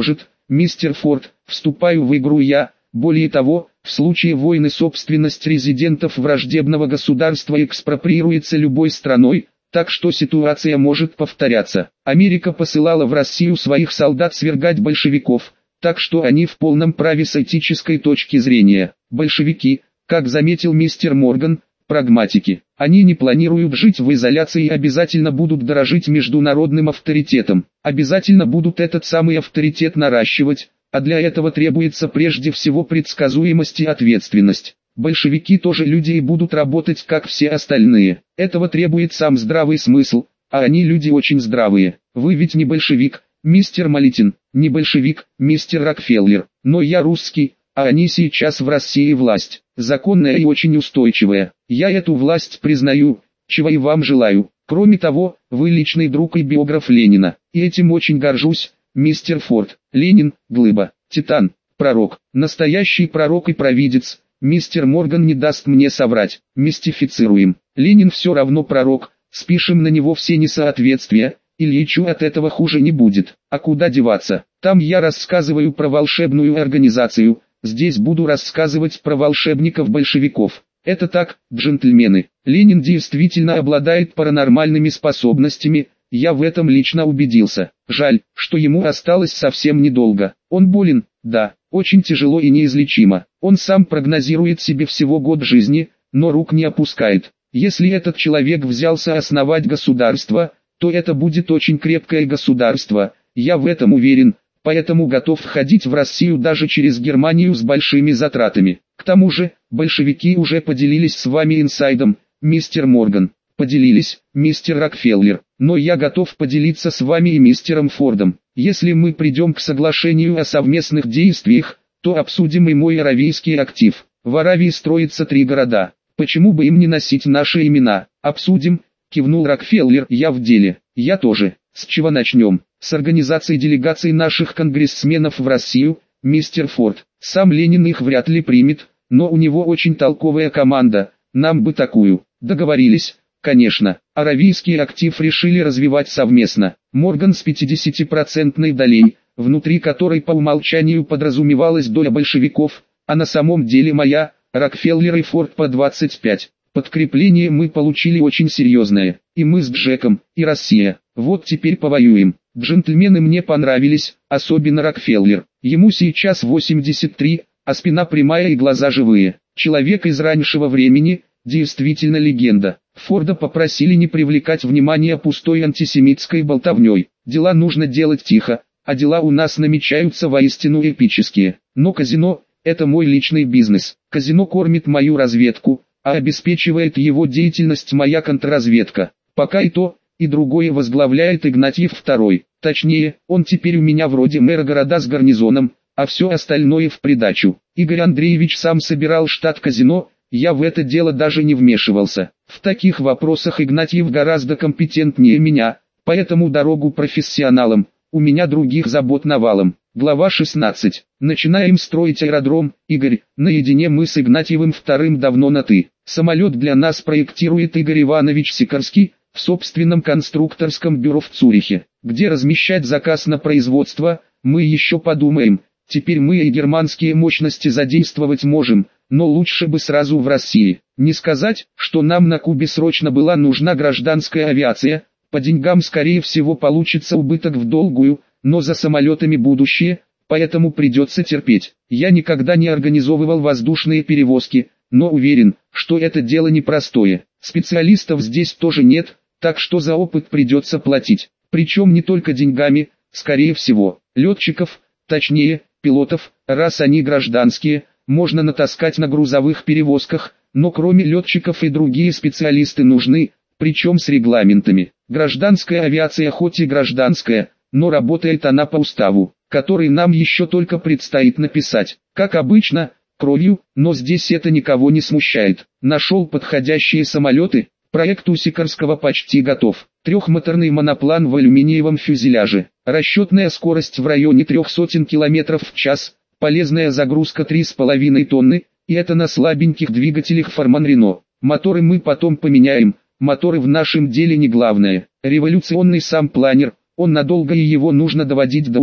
мистер Форд, вступаю в игру я. Более того, в случае войны собственность резидентов враждебного государства экспроприируется любой страной, так что ситуация может повторяться. Америка посылала в Россию своих солдат свергать большевиков, так что они в полном праве с этической точки зрения. Большевики, как заметил мистер Морган, прагматики. Они не планируют жить в изоляции и обязательно будут дорожить международным авторитетом. Обязательно будут этот самый авторитет наращивать, а для этого требуется прежде всего предсказуемость и ответственность. Большевики тоже люди и будут работать как все остальные. Этого требует сам здравый смысл, а они люди очень здравые. Вы ведь не большевик, мистер Малитин, не большевик, мистер Рокфеллер, но я русский, а они сейчас в России власть, законная и очень устойчивая. Я эту власть признаю, чего и вам желаю. Кроме того, вы личный друг и биограф Ленина, и этим очень горжусь, мистер Форд. Ленин – глыба, титан, пророк, настоящий пророк и провидец. Мистер Морган не даст мне соврать. Мистифицируем. Ленин все равно пророк, спишем на него все несоответствия, Ильичу от этого хуже не будет. А куда деваться? Там я рассказываю про волшебную организацию, здесь буду рассказывать про волшебников-большевиков. Это так, джентльмены. Ленин действительно обладает паранормальными способностями, я в этом лично убедился. Жаль, что ему осталось совсем недолго. Он болен, да, очень тяжело и неизлечимо. Он сам прогнозирует себе всего год жизни, но рук не опускает. Если этот человек взялся основать государство, то это будет очень крепкое государство, я в этом уверен, поэтому готов входить в Россию даже через Германию с большими затратами. К тому же, большевики уже поделились с вами инсайдом, мистер Морган. Поделились, мистер Рокфеллер, но я готов поделиться с вами и мистером Фордом. Если мы придем к соглашению о совместных действиях, то обсудим и мой аравийский актив. В Аравии строятся три города, почему бы им не носить наши имена? Обсудим, кивнул Рокфеллер. Я в деле, я тоже. С чего начнем? С организации делегаций наших конгрессменов в Россию, мистер Форд. Сам Ленин их вряд ли примет, но у него очень толковая команда, нам бы такую. Договорились? Конечно, аравийский актив решили развивать совместно. Морган с пятидесятипроцентной долей, внутри которой по умолчанию подразумевалась доля большевиков, а на самом деле моя, Рокфеллер и Форд по двадцать пять. Подкрепление мы получили очень серьезное, и мы с Джеком, и Россия. Вот теперь повоюем. Джентльмены мне понравились, особенно Рокфеллер. Ему сейчас восемьдесят три, а спина прямая и глаза живые. Человек из раннего времени, действительно легенда. Форда попросили не привлекать внимание пустой антисемитской болтовней. Дела нужно делать тихо, а дела у нас намечаются воистину эпические. Но казино – это мой личный бизнес. Казино кормит мою разведку, а обеспечивает его деятельность моя контрразведка. Пока и то, и другое возглавляет Игнатьев второй. Точнее, он теперь у меня вроде мэра города с гарнизоном, а все остальное в придачу. Игорь Андреевич сам собирал штат казино, я в это дело даже не вмешивался. В таких вопросах Игнатьев гораздо компетентнее меня, поэтому дорогу профессионалам, у меня других забот навалом. Глава шестнадцать. Начинаем строить аэродром. Игорь, наедине мы с Игнатьевым вторым давно на «ты». Самолет для нас проектирует Игорь Иванович Сикорский, в собственном конструкторском бюро в Цюрихе. Где размещать заказ на производство, мы еще подумаем. Теперь мы и германские мощности задействовать можем, но лучше бы сразу в России. Не сказать, что нам на Кубе срочно была нужна гражданская авиация, по деньгам скорее всего получится убыток в долгую, но за самолетами будущее, поэтому придется терпеть. Я никогда не организовывал воздушные перевозки, но уверен, что это дело непростое. Специалистов здесь тоже нет, так что за опыт придется платить. Причем не только деньгами, скорее всего, летчиков, точнее, пилотов, раз они гражданские, можно натаскать на грузовых перевозках, но кроме летчиков и другие специалисты нужны, причем с регламентами. Гражданская авиация хоть и гражданская, но работает она по уставу, который нам еще только предстоит написать. Как обычно, кровью, но здесь это никого не смущает. Нашел подходящие самолеты, проект у Сикорского почти готов. Трехмоторный моноплан в алюминиевом фюзеляже. Расчетная скорость в районе трех сотен километров в час, полезная загрузка три с половиной тонны, и это на слабеньких двигателях Форман Рено. Моторы мы потом поменяем, моторы в нашем деле не главное. Революционный сам планер, он надолго и его нужно доводить до ума.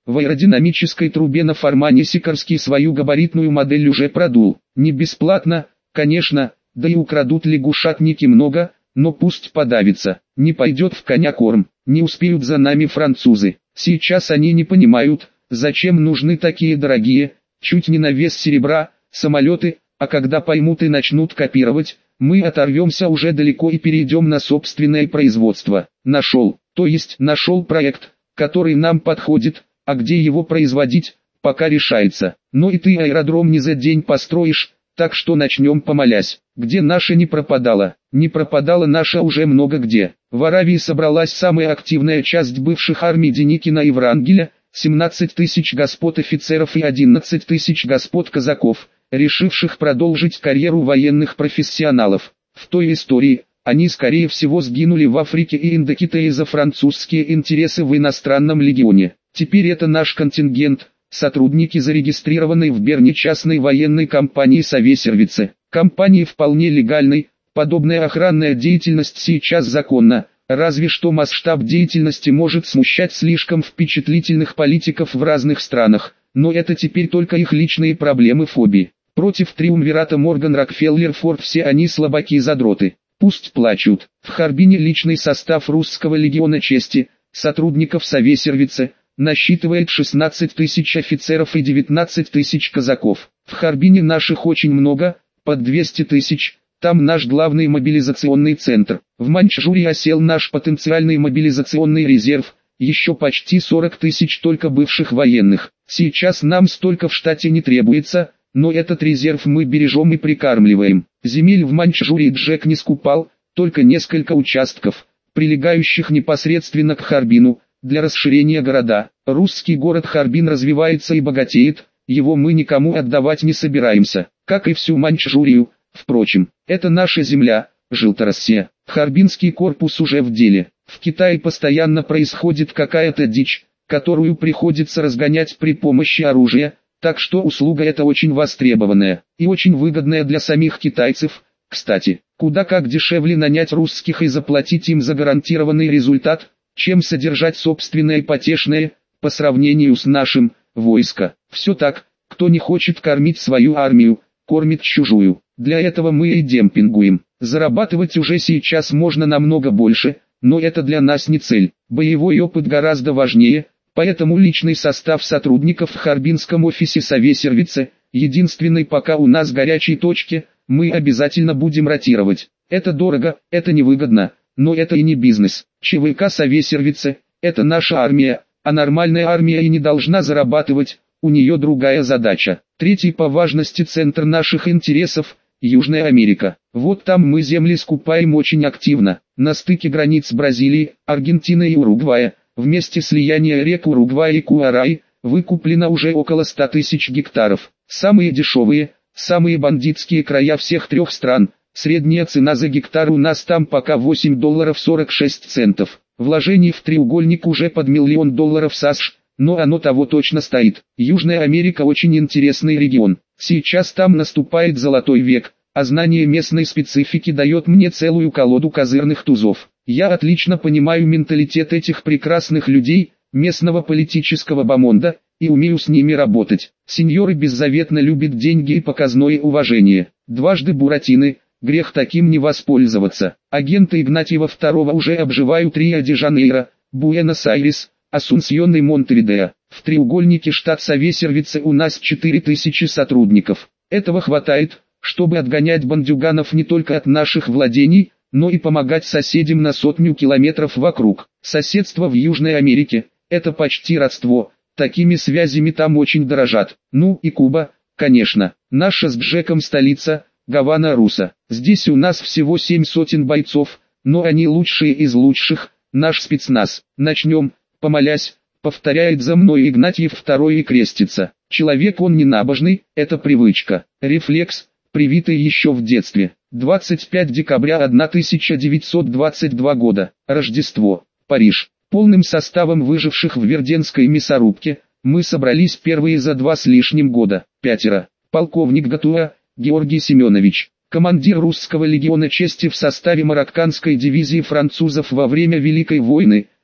В аэродинамической трубе на формане Сикорский свою габаритную модель уже продул. Не бесплатно, конечно, да и украдут лягушатники много, но пусть подавится. Не пойдет в коня корм, не успеют за нами французы. Сейчас они не понимают, зачем нужны такие дорогие, чуть не на вес серебра, самолеты, а когда поймут и начнут копировать, мы оторвемся уже далеко и перейдем на собственное производство. Нашел, то есть нашел проект, который нам подходит, а где его производить, пока решается. Но и ты аэродром не за день построишь, так что начнем помолясь. Где наша не пропадала? Не пропадала наша уже много где. В Аравии собралась самая активная часть бывших армий Деникина и Врангеля, семнадцать тысяч господ офицеров и одиннадцать тысяч господ казаков, решивших продолжить карьеру военных профессионалов. В той истории, они скорее всего сгинули в Африке и Индокитае за французские интересы в иностранном легионе. Теперь это наш контингент, сотрудники зарегистрированной в Берне частной военной компании «Совесервице». Компании вполне легальной, подобная охранная деятельность сейчас законна, разве что масштаб деятельности может смущать слишком впечатлительных политиков в разных странах, но это теперь только их личные проблемы фобии. Против триумвирата Морган Рокфеллер Форд все они слабаки и задроты. Пусть плачут. В Харбине личный состав русского легиона чести, сотрудников Совесервице, насчитывает шестнадцать тысяч офицеров и девятнадцать тысяч казаков. В Харбине наших очень много, под двести тысяч, там наш главный мобилизационный центр. В Маньчжурии осел наш потенциальный мобилизационный резерв, еще почти сорок тысяч только бывших военных. Сейчас нам столько в штате не требуется, но этот резерв мы бережем и прикармливаем. Земель в Маньчжурии Джек не скупал, только несколько участков, прилегающих непосредственно к Харбину, для расширения города. Русский город Харбин развивается и богатеет, его мы никому отдавать не собираемся, как и всю Маньчжурию. Впрочем, это наша земля, Желтороссия. Харбинский корпус уже в деле. В Китае постоянно происходит какая-то дичь, которую приходится разгонять при помощи оружия, так что услуга эта очень востребованная и очень выгодная для самих китайцев. Кстати, куда как дешевле нанять русских и заплатить им за гарантированный результат, чем содержать собственное потешное, по сравнению с нашим, войско. Все так, кто не хочет кормить свою армию, кормит чужую. Для этого мы и демпингуем. Зарабатывать уже сейчас можно намного больше, но это для нас не цель. Боевой опыт гораздо важнее, поэтому личный состав сотрудников в Харбинском офисе Совесервице, единственной пока у нас горячей точке, мы обязательно будем ротировать. Это дорого, это невыгодно, но это и не бизнес. ЧВК Совесервице – это наша армия, а нормальная армия и не должна зарабатывать, у нее другая задача. Третий по важности центр наших интересов – Южная Америка. Вот там мы земли скупаем очень активно, на стыке границ Бразилии, Аргентины и Уругвая, вместе слияния рек Уругвай и Куарай, выкуплено уже около ста тысяч гектаров. Самые дешевые, самые бандитские края всех трех стран, средняя цена за гектар у нас там пока восемь долларов сорок шесть центов. Вложений в треугольник уже под миллион долларов США, но оно того точно стоит. Южная Америка очень интересный регион. Сейчас там наступает золотой век, а знание местной специфики дает мне целую колоду козырных тузов. Я отлично понимаю менталитет этих прекрасных людей, местного политического бомонда, и умею с ними работать. Сеньоры беззаветно любят деньги и показное уважение. Дважды буратины, грех таким не воспользоваться. Агенты Игнатьева второго уже обживают Рио-де-Жанейро, Буэнос-Айрес, Асунсьон и Монтевидео. В треугольнике штат Совесервице у нас четыре тысячи сотрудников. Этого хватает, чтобы отгонять бандюганов не только от наших владений, но и помогать соседям на сотню километров вокруг. Соседство в Южной Америке – это почти родство, такими связями там очень дорожат. Ну и Куба, конечно, наша с Джеком столица, Гавана-Руса. Здесь у нас всего семь сотен бойцов, но они лучшие из лучших, наш спецназ. Начнем, помолясь, повторяет за мной Игнатьев второй и крестится. Человек он не набожный, это привычка, рефлекс, привитый еще в детстве. двадцать пятого декабря тысяча девятьсот двадцать второго года, Рождество, Париж. Полным составом выживших в Верденской мясорубке, мы собрались первые за два с лишним года, пятеро. Полковник Гатуа, Георгий Семенович, командир русского легиона чести в составе марокканской дивизии французов во время Великой войны,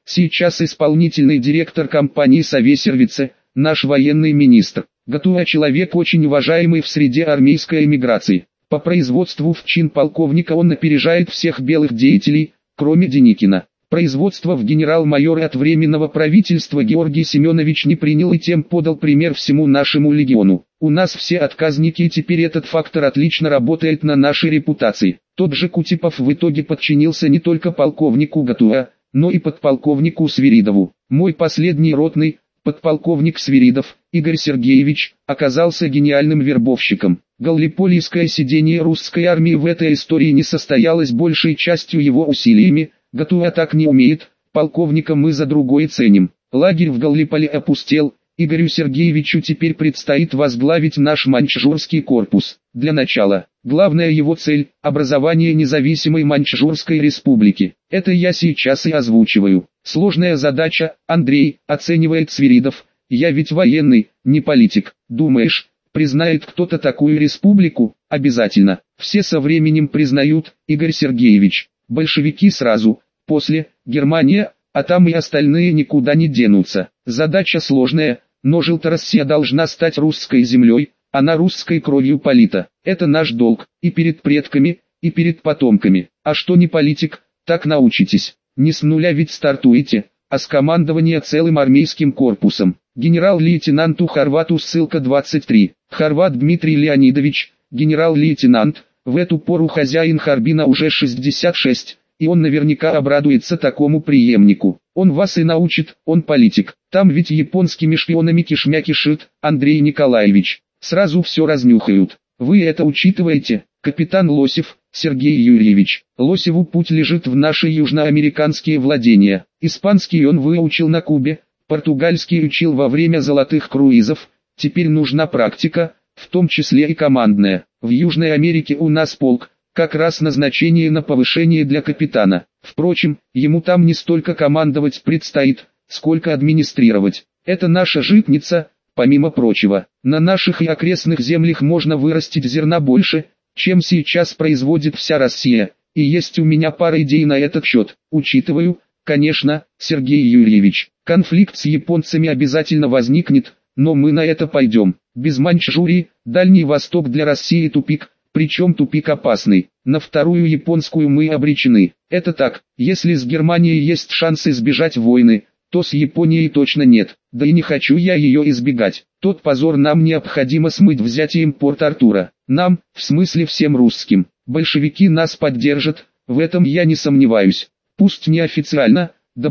сейчас исполнительный директор компании Совесервице, наш военный министр. Гатуа человек очень уважаемый в среде армейской эмиграции. По производству в чин полковника он опережает всех белых деятелей, кроме Деникина. Производство в генерал-майоры от Временного правительства Георгий Семенович не принял и тем подал пример всему нашему легиону. У нас все отказники, и теперь этот фактор отлично работает на нашей репутации. Тот же Кутепов в итоге подчинился не только полковнику Гатуа, но и подполковнику Свиридову. Мой последний ротный, подполковник Свиридов, Игорь Сергеевич, оказался гениальным вербовщиком. Галлипольское сидение русской армии в этой истории не состоялось большей частью его усилиями. Гатуа так не умеет, полковника мы за другое ценим. Лагерь в Галлиполи опустел, Игорю Сергеевичу теперь предстоит возглавить наш маньчжурский корпус. Для начала, главная его цель – образование независимой Маньчжурской республики. Это я сейчас и озвучиваю. Сложная задача, Андрей, оценивает Свиридов. Я ведь военный, не политик. Думаешь, признает кто-то такую республику? Обязательно. Все со временем признают, Игорь Сергеевич. Большевики сразу, после, Германия, а там и остальные никуда не денутся. Задача сложная, но Желтороссия должна стать русской землей, она русской кровью полита. Это наш долг, и перед предками, и перед потомками. А что не политик, так научитесь. Не с нуля ведь стартуете, а с командования целым армейским корпусом. Генерал-лейтенанту Хорвату ссылка двадцать три. Хорват Дмитрий Леонидович, генерал-лейтенант, в эту пору хозяин Харбина уже шестьдесят шесть, и он наверняка обрадуется такому преемнику. Он вас и научит, он политик. Там ведь японскими шпионами кишмя кишит, Андрей Николаевич. Сразу все разнюхают. Вы это учитываете, капитан Лосев, Сергей Юрьевич. Лосеву путь лежит в наши южноамериканские владения. Испанский он выучил на Кубе, португальский учил во время золотых круизов. Теперь нужна практика, в том числе и командная. В Южной Америке у нас полк, как раз назначение на повышение для капитана. Впрочем, ему там не столько командовать предстоит, сколько администрировать. Это наша житница, помимо прочего. На наших и окрестных землях можно вырастить зерна больше, чем сейчас производит вся Россия. И есть у меня пара идей на этот счет. Учитываю, конечно, Сергей Юрьевич, конфликт с японцами обязательно возникнет, но мы на это пойдем. Без Маньчжурии, Дальний Восток для России тупик, причем тупик опасный. На вторую японскую мы обречены. Это так, если с Германией есть шанс избежать войны, то с Японией точно нет. Да и не хочу я ее избегать. Тот позор нам необходимо смыть взятием Порт-Артура. Нам, в смысле всем русским. Большевики нас поддержат, в этом я не сомневаюсь. Пусть неофициально,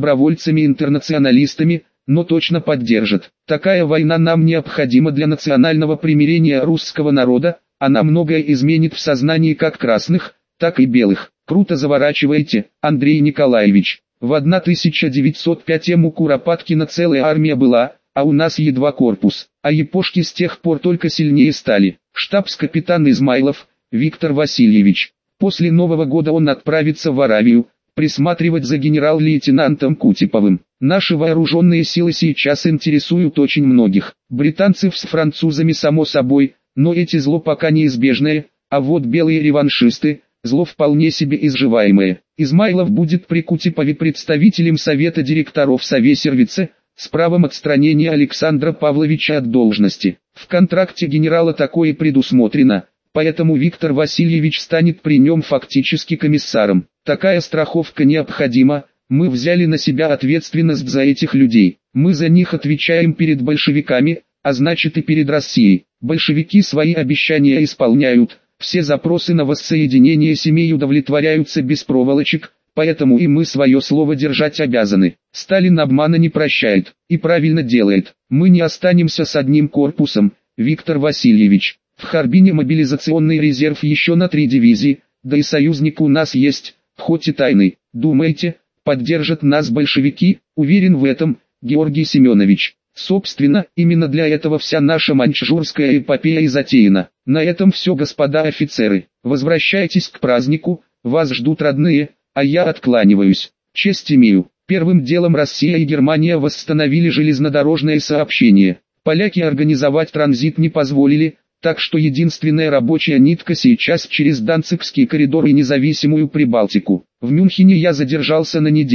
добровольцами-интернационалистами, но точно поддержат. Такая война нам необходима для национального примирения русского народа, она многое изменит в сознании как красных, так и белых. Круто заворачиваете, Андрей Николаевич. В тысяча девятьсот пятом у Куропаткина целая армия была, а у нас едва корпус. А япошки с тех пор только сильнее стали. Штабс-капитан Измайлов, Виктор Васильевич. После Нового года он отправится в Аравию, присматривать за генерал-лейтенантом Кутеповым. Наши вооруженные силы сейчас интересуют очень многих. Британцев с французами само собой, но эти зло пока неизбежное, а вот белые реваншисты, зло вполне себе изживаемое. Измайлов будет при Кутепове представителем Совета директоров Совесервице, с правом отстранения Александра Павловича от должности. В контракте генерала такое предусмотрено, поэтому Виктор Васильевич станет при нем фактически комиссаром. Такая страховка необходима, мы взяли на себя ответственность за этих людей. Мы за них отвечаем перед большевиками, а значит и перед Россией. Большевики свои обещания исполняют, все запросы на воссоединение семей удовлетворяются без проволочек, поэтому и мы свое слово держать обязаны. Сталин обмана не прощает, и правильно делает. Мы не останемся с одним корпусом, Виктор Васильевич. В Харбине мобилизационный резерв еще на три дивизии, да и союзник у нас есть, хоть и тайный. Думаете, поддержат нас большевики? Уверен в этом, Георгий Семенович. Собственно, именно для этого вся наша маньчжурская эпопея и затеяна. На этом все, господа офицеры. Возвращайтесь к празднику, вас ждут родные, а я откланиваюсь. Честь имею. Первым делом Россия и Германия восстановили железнодорожное сообщение. Поляки организовать транзит не позволили, так что единственная рабочая нитка сейчас через Данцигский коридор и независимую Прибалтику. В Мюнхене я задержался на неделю.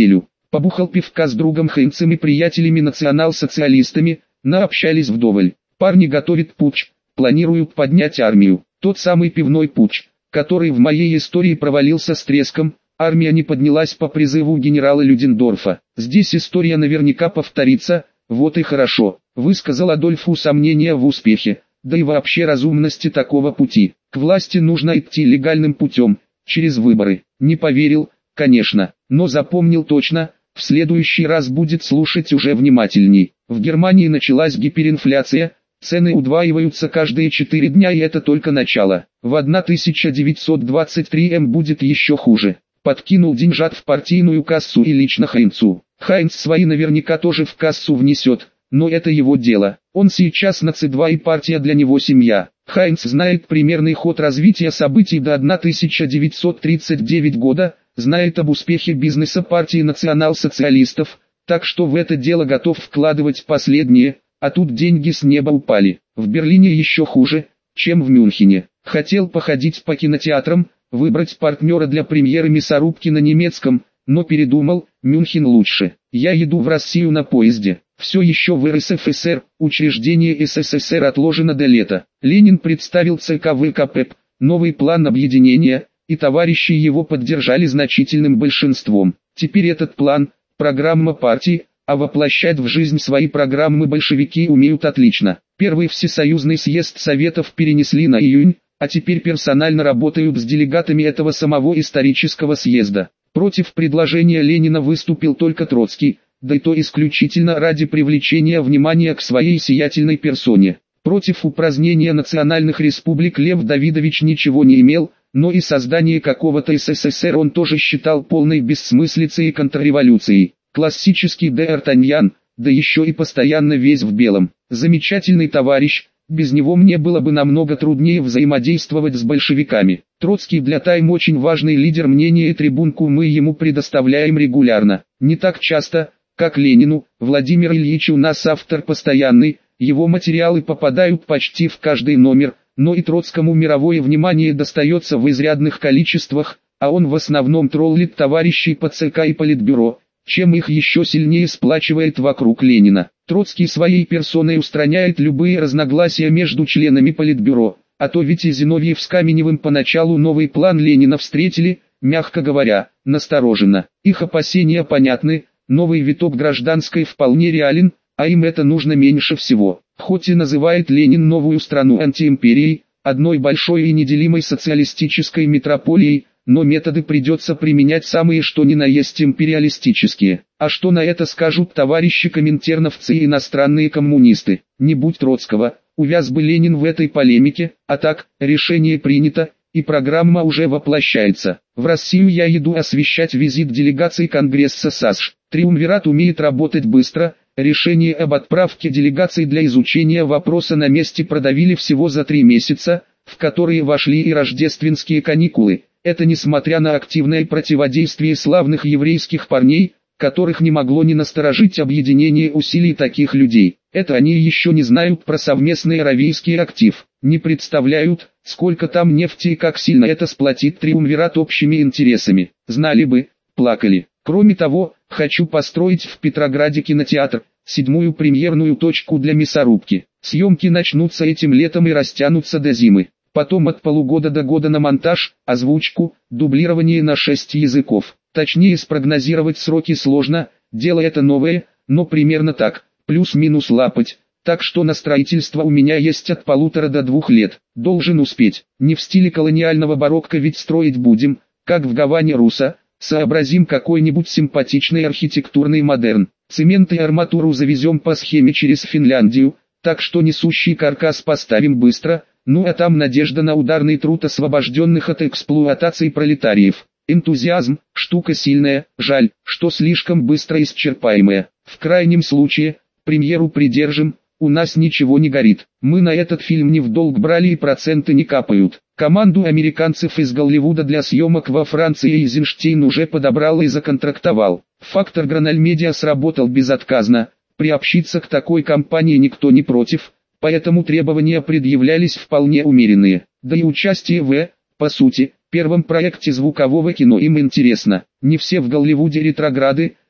Побухал пивка с другом Хайнцем и приятелями национал-социалистами, наобщались вдоволь. Парни готовят путч, планируют поднять армию. Тот самый пивной путч, который в моей истории провалился с треском. Армия не поднялась по призыву генерала Людендорфа. Здесь история наверняка повторится, вот и хорошо, высказал Адольфу сомнения в успехе, да и вообще разумности такого пути. К власти нужно идти легальным путем, через выборы. Не поверил, конечно, но запомнил точно, в следующий раз будет слушать уже внимательней. В Германии началась гиперинфляция, цены удваиваются каждые четыре дня, и это только начало. В тысяча девятьсот двадцать третьем будет еще хуже. Подкинул деньжат в партийную кассу и лично Хайнцу. Хайнц свои наверняка тоже в кассу внесет, но это его дело. Он сейчас на Цэ два и партия для него семья. Хайнц знает примерный ход развития событий до тысяча девятьсот тридцать девятого года, знает об успехе бизнеса партии национал-социалистов, так что в это дело готов вкладывать последние, а тут деньги с неба упали. В Берлине еще хуже, чем в Мюнхене. Хотел походить по кинотеатрам, выбрать партнера для премьеры «Мясорубки» на немецком, но передумал, Мюнхен лучше. Я еду в Россию на поезде. Все еще в эр эс эф эс эр, учреждение эс эс эс эр отложено до лета. Ленин представил цэ ка вэ ка пэ пэ, новый план объединения, и товарищи его поддержали значительным большинством. Теперь этот план – программа партии, а воплощать в жизнь свои программы большевики умеют отлично. Первый всесоюзный съезд Советов перенесли на июнь, а теперь персонально работают с делегатами этого самого исторического съезда. Против предложения Ленина выступил только Троцкий, да и то исключительно ради привлечения внимания к своей сиятельной персоне. Против упразднения национальных республик Лев Давидович ничего не имел, но и создание какого-то эс эс эс эр он тоже считал полной бессмыслицей и контрреволюцией. Классический Д'Артаньян, да еще и постоянно весь в белом. Замечательный товарищ, без него мне было бы намного труднее взаимодействовать с большевиками. Троцкий для Тайм очень важный лидер мнения, и трибунку мы ему предоставляем регулярно. Не так часто, как Ленину. Владимир Ильич у нас автор постоянный, его материалы попадают почти в каждый номер, но и Троцкому мировое внимание достается в изрядных количествах, а он в основном троллит товарищей по цэ ка и Политбюро, чем их еще сильнее сплачивает вокруг Ленина. Троцкий своей персоной устраняет любые разногласия между членами Политбюро, а то ведь и Зиновьев с Каменевым поначалу новый план Ленина встретили, мягко говоря, настороженно. Их опасения понятны, новый виток гражданской вполне реален, а им это нужно меньше всего. Хоть и называет Ленин новую страну антиимперией, одной большой и неделимой социалистической метрополией, но методы придется применять самые что ни на есть империалистические. А что на это скажут товарищи коминтерновцы и иностранные коммунисты? Не будь Троцкого, увяз бы Ленин в этой полемике, а так, решение принято, и программа уже воплощается. В Россию я еду освещать визит делегации Конгресса САСШ. Триумвират умеет работать быстро, решение об отправке делегаций для изучения вопроса на месте продавили всего за три месяца, в которые вошли и рождественские каникулы. Это несмотря на активное противодействие славных еврейских парней, которых не могло не насторожить объединение усилий таких людей. Это они еще не знают про совместный аравийский актив, не представляют, сколько там нефти и как сильно это сплотит триумвират общими интересами. Знали бы, плакали. Кроме того, хочу построить в Петрограде кинотеатр, седьмую премьерную точку для «Мясорубки». Съемки начнутся этим летом и растянутся до зимы. Потом от полугода до года на монтаж, озвучку, дублирование на шесть языков. Точнее спрогнозировать сроки сложно, дело это новое, но примерно так, плюс-минус лапать. Так что на строительство у меня есть от полутора до двух лет. Должен успеть. Не в стиле колониального барокко ведь строить будем, как в Гаване Руса. Сообразим какой-нибудь симпатичный архитектурный модерн. Цемент и арматуру завезем по схеме через Финляндию, так что несущий каркас поставим быстро, ну а там надежда на ударный труд освобожденных от эксплуатации пролетариев. Энтузиазм – штука сильная, жаль, что слишком быстро исчерпаемая. В крайнем случае, премьеру придержим, у нас ничего не горит. Мы на этот фильм не в долг брали и проценты не капают. Команду американцев из Голливуда для съемок во Франции Эйзенштейн уже подобрал и законтрактовал. Фактор Граноль Медиа сработал безотказно, приобщиться к такой компании никто не против, поэтому требования предъявлялись вполне умеренные. Да и участие в, по сути, первом проекте звукового кино им интересно. Не все в Голливуде ретрограды,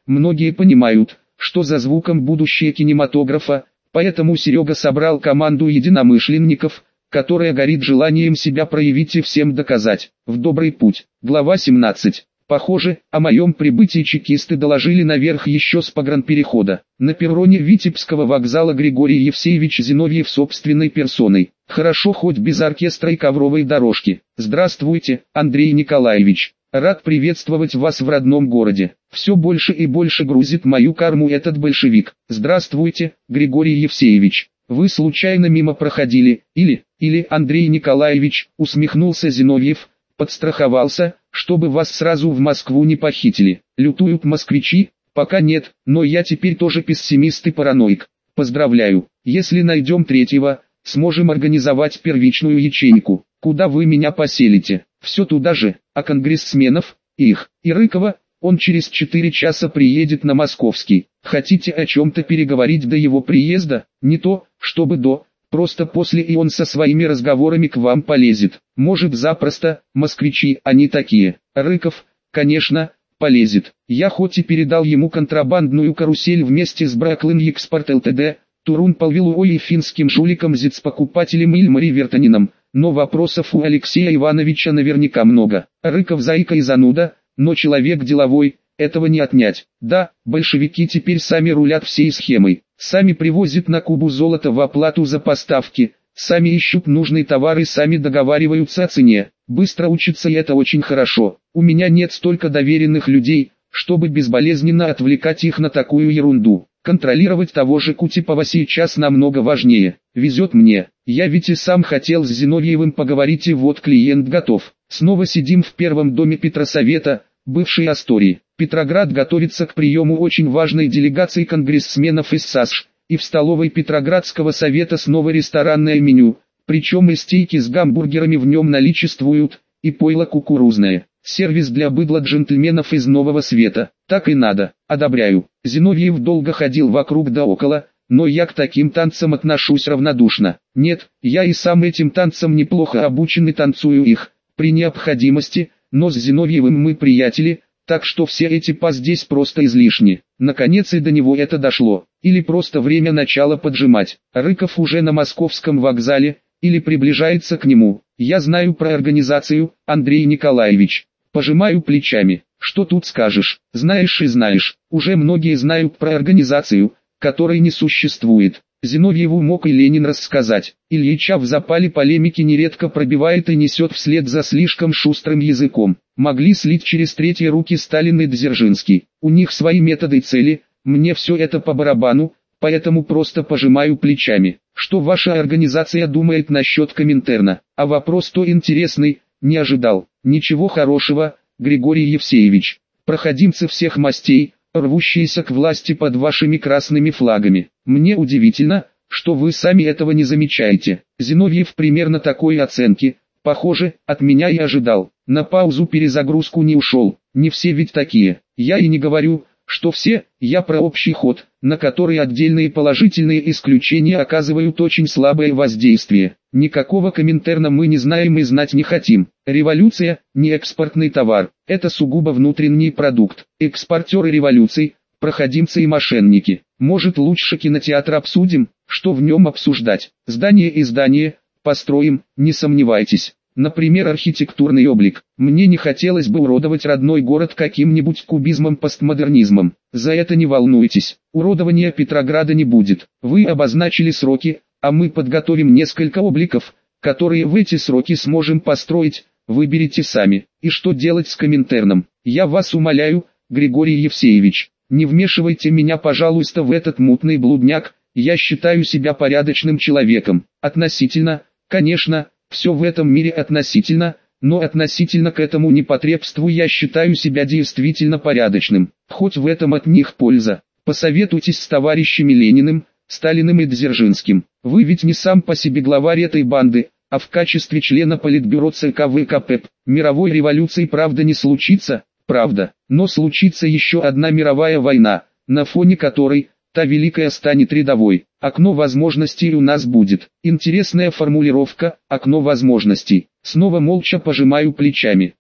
Многие понимают, что за звуком будущее кинематографа, поэтому Серега собрал команду единомышленников, которая горит желанием себя проявить и всем доказать. В добрый путь. Глава семнадцать. Похоже, о моем прибытии чекисты доложили наверх еще с погранперехода. На перроне Витебского вокзала Григорий Евсеевич Зиновьев собственной персоной. Хорошо хоть без оркестра и ковровой дорожки. Здравствуйте, Андрей Николаевич. Рад приветствовать вас в родном городе. Все больше и больше грузит мою карму этот большевик. Здравствуйте, Григорий Евсеевич. Вы случайно мимо проходили, или, или Андрей Николаевич, усмехнулся Зиновьев, подстраховался, чтобы вас сразу в Москву не похитили. Лютуют москвичи? Пока нет, но я теперь тоже пессимист и параноик. Поздравляю, если найдем третьего, сможем организовать первичную ячейку. Куда вы меня поселите? Все туда же, а конгрессменов, их, и Рыкова, он через четыре часа приедет на Московский. Хотите о чем-то переговорить до его приезда? Не то, чтобы до, просто после, и он со своими разговорами к вам полезет. Может, запросто, москвичи, они такие. Рыков, конечно, полезет. Я хоть и передал ему контрабандную карусель вместе с Браклин Экспорт Лтд, Турун Палвилуой и финским жуликом зиц-покупателем Ильмари Вертанином, но вопросов у Алексея Ивановича наверняка много. Рыков заика и зануда, но человек деловой, этого не отнять. Да, большевики теперь сами рулят всей схемой, сами привозят на Кубу золото в оплату за поставки, сами ищут нужные товары, сами договариваются о цене, быстро учатся, и это очень хорошо. У меня нет столько доверенных людей, чтобы безболезненно отвлекать их на такую ерунду. Контролировать того же Кутепова сейчас намного важнее. Везет мне, я ведь и сам хотел с Зиновьевым поговорить, и вот клиент готов. Снова сидим в первом доме Петросовета, бывшей Астории. Петроград готовится к приему очень важной делегации конгрессменов из САСШ, и в столовой Петроградского совета снова ресторанное меню, причем и стейки с гамбургерами в нем наличествуют, и пойло кукурузное. Сервис для быдла джентльменов из Нового Света. Так и надо, одобряю. Зиновьев долго ходил вокруг да около, но я к таким танцам отношусь равнодушно. Нет, я и сам этим танцам неплохо обучен и танцую их, при необходимости, но с Зиновьевым мы приятели, так что все эти па здесь просто излишни. Наконец и до него это дошло. Или просто время начало поджимать. Рыков уже на московском вокзале, или приближается к нему. Я знаю про организацию, Андрей Николаевич. Пожимаю плечами. Что тут скажешь? Знаешь и знаешь. Уже многие знают про организацию, которой не существует. Зиновьеву мог и Ленин рассказать. Ильича в запале полемики нередко пробивает и несет вслед за слишком шустрым языком. Могли слить через третьи руки Сталин и Дзержинский. У них свои методы и цели, мне все это по барабану, поэтому просто пожимаю плечами. Что ваша организация думает насчет Коминтерна? А вопрос-то интересный, не ожидал. Ничего хорошего, Григорий Евсеевич. Проходимцы всех мастей, рвущиеся к власти под вашими красными флагами. Мне удивительно, что вы сами этого не замечаете. Зиновьев примерно такой оценки, похоже, от меня и ожидал. На паузу-перезагрузку не ушел. Не все ведь такие. Я и не говорю, что все, я про общий ход, на который отдельные положительные исключения оказывают очень слабое воздействие. Никакого Коминтерна мы не знаем и знать не хотим. Революция – не экспортный товар, это сугубо внутренний продукт. Экспортеры революций, проходимцы и мошенники. Может, лучше кинотеатр обсудим, что в нем обсуждать? Здание и здание, построим, не сомневайтесь. Например, архитектурный облик. Мне не хотелось бы уродовать родной город каким-нибудь кубизмом-постмодернизмом. За это не волнуйтесь. Уродования Петрограда не будет. Вы обозначили сроки, а мы подготовим несколько обликов, которые в эти сроки сможем построить. Выберите сами. И что делать с Коминтерном? Я вас умоляю, Григорий Евсеевич, не вмешивайте меня, пожалуйста, в этот мутный блудняк. Я считаю себя порядочным человеком. Относительно, конечно, все в этом мире относительно, но относительно к этому непотребству я считаю себя действительно порядочным. Хоть в этом от них польза. Посоветуйтесь с товарищами Лениным, Сталиным и Дзержинским. Вы ведь не сам по себе главарь этой банды, а в качестве члена Политбюро ЦК ВКП. Мировой революции правда не случится, правда, но случится еще одна мировая война, на фоне которой та великая станет рядовой. Окно возможностей у нас будет. Интересная формулировка, окно возможностей. Снова молча пожимаю плечами.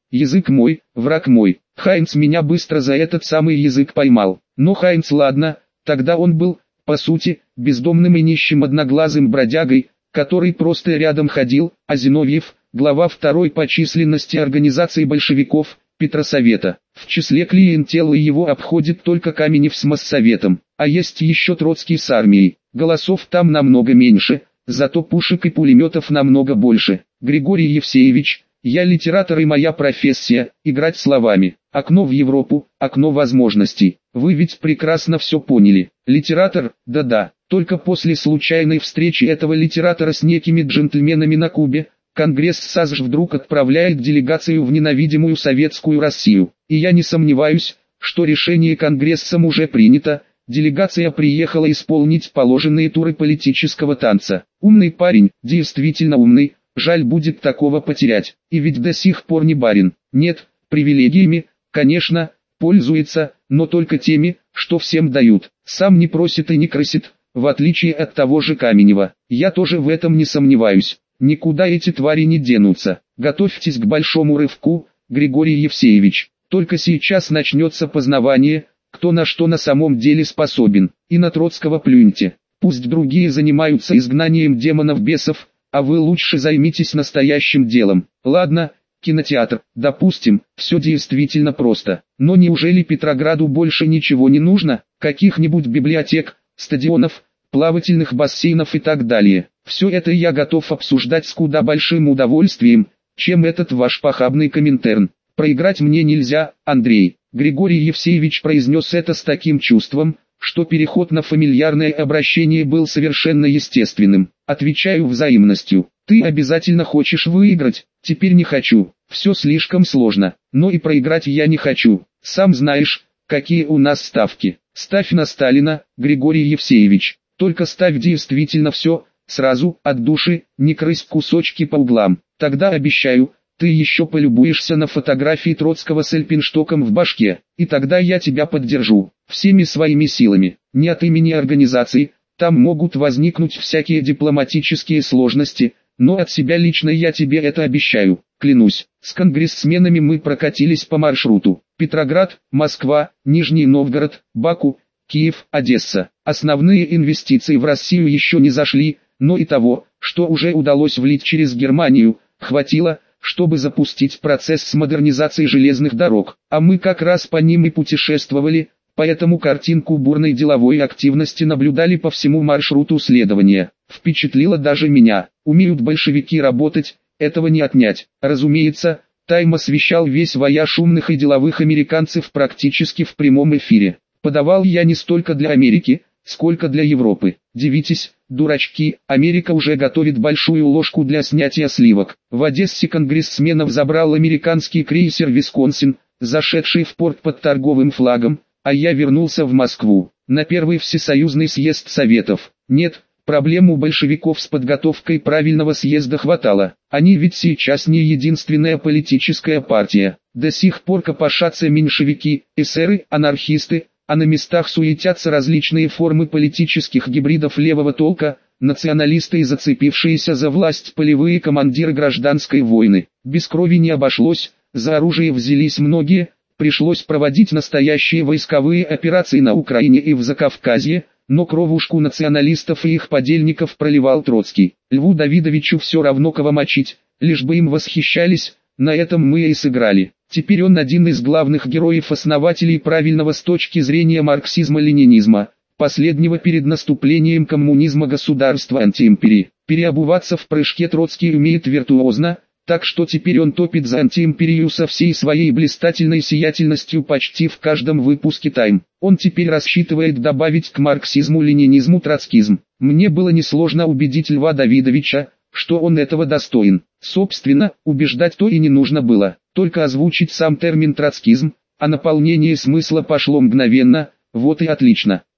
Язык мой, враг мой. Хайнц меня быстро за этот самый язык поймал. Но Хайнц ладно, тогда он был, по сути, бездомным и нищим одноглазым бродягой, который просто рядом ходил, а Зиновьев, глава второй по численности организации большевиков, Петросовета. В числе клиентелы его обходит только Каменев с Моссоветом, а есть еще Троцкий с армией. Голосов там намного меньше, зато пушек и пулеметов намного больше. Григорий Евсеевич, я литератор и моя профессия – играть словами. Окно в Европу, окно возможностей. Вы ведь прекрасно все поняли. Литератор, да-да, только после случайной встречи этого литератора с некими джентльменами на Кубе, Конгресс САЗЖ вдруг отправляет делегацию в ненавидимую советскую Россию. И я не сомневаюсь, что решение Конгрессом уже принято. Делегация приехала исполнить положенные туры политического танца. Умный парень, действительно умный, жаль будет такого потерять. И ведь до сих пор не барин. Нет, привилегиями, конечно, пользуется, но только теми, что всем дают. Сам не просит и не крысит, в отличие от того же Каменева. Я тоже в этом не сомневаюсь. Никуда эти твари не денутся. Готовьтесь к большому рывку, Григорий Евсеевич. Только сейчас начнется познавание, кто на что на самом деле способен. И на Троцкого плюньте. Пусть другие занимаются изгнанием демонов-бесов, а вы лучше займитесь настоящим делом. Ладно, кинотеатр, допустим, все действительно просто. Но неужели Петрограду больше ничего не нужно? Каких-нибудь библиотек, стадионов, плавательных бассейнов и так далее. Все это я готов обсуждать с куда большим удовольствием, чем этот ваш похабный Коминтерн. Проиграть мне нельзя, Андрей. Григорий Евсеевич произнес это с таким чувством, что переход на фамильярное обращение был совершенно естественным. Отвечаю взаимностью. Ты обязательно хочешь выиграть, теперь не хочу. Все слишком сложно, но и проиграть я не хочу. Сам знаешь, какие у нас ставки. Ставь на Сталина, Григорий Евсеевич. Только ставь действительно все, сразу, от души, не крысь кусочки по углам. Тогда обещаю, ты еще полюбуешься на фотографии Троцкого с альпинштоком в башке, и тогда я тебя поддержу, всеми своими силами, не от имени организации, там могут возникнуть всякие дипломатические сложности, но от себя лично я тебе это обещаю, клянусь. С конгрессменами мы прокатились по маршруту: Петроград, Москва, Нижний Новгород, Баку, Киев, Одесса. Основные инвестиции в Россию еще не зашли, но и того, что уже удалось влить через Германию, хватило, чтобы запустить процесс с модернизацией железных дорог. А мы как раз по ним и путешествовали, поэтому картинку бурной деловой активности наблюдали по всему маршруту следования. Впечатлило даже меня. Умеют большевики работать, этого не отнять. Разумеется, Тайм освещал весь вояж умных и деловых американцев практически в прямом эфире. Подавал я не столько для Америки, сколько для Европы. Дивитесь, дурачки, Америка уже готовит большую ложку для снятия сливок. В Одессе конгрессменов забрал американский крейсер «Висконсин», зашедший в порт под торговым флагом, а я вернулся в Москву, на первый всесоюзный съезд Советов. Нет, проблем у большевиков с подготовкой правильного съезда хватало. Они ведь сейчас не единственная политическая партия. До сих пор копошатся меньшевики, эсеры, анархисты, а на местах суетятся различные формы политических гибридов левого толка, националисты и зацепившиеся за власть полевые командиры гражданской войны. Без крови не обошлось, за оружие взялись многие, пришлось проводить настоящие войсковые операции на Украине и в Закавказье, но кровушку националистов и их подельников проливал Троцкий. Льву Давидовичу все равно кого мочить, лишь бы им восхищались, на этом мы и сыграли. Теперь он один из главных героев-основателей правильного с точки зрения марксизма-ленинизма, последнего перед наступлением коммунизма государства антиимперии. Переобуваться в прыжке Троцкий умеет виртуозно, так что теперь он топит за антиимперию со всей своей блистательной сиятельностью почти в каждом выпуске «Тайм». Он теперь рассчитывает добавить к марксизму-ленинизму троцкизм. Мне было несложно убедить Льва Давидовича, что он этого достоин. Собственно, убеждать то и не нужно было, только озвучить сам термин троцкизм, а наполнение смысла пошло мгновенно, вот и отлично.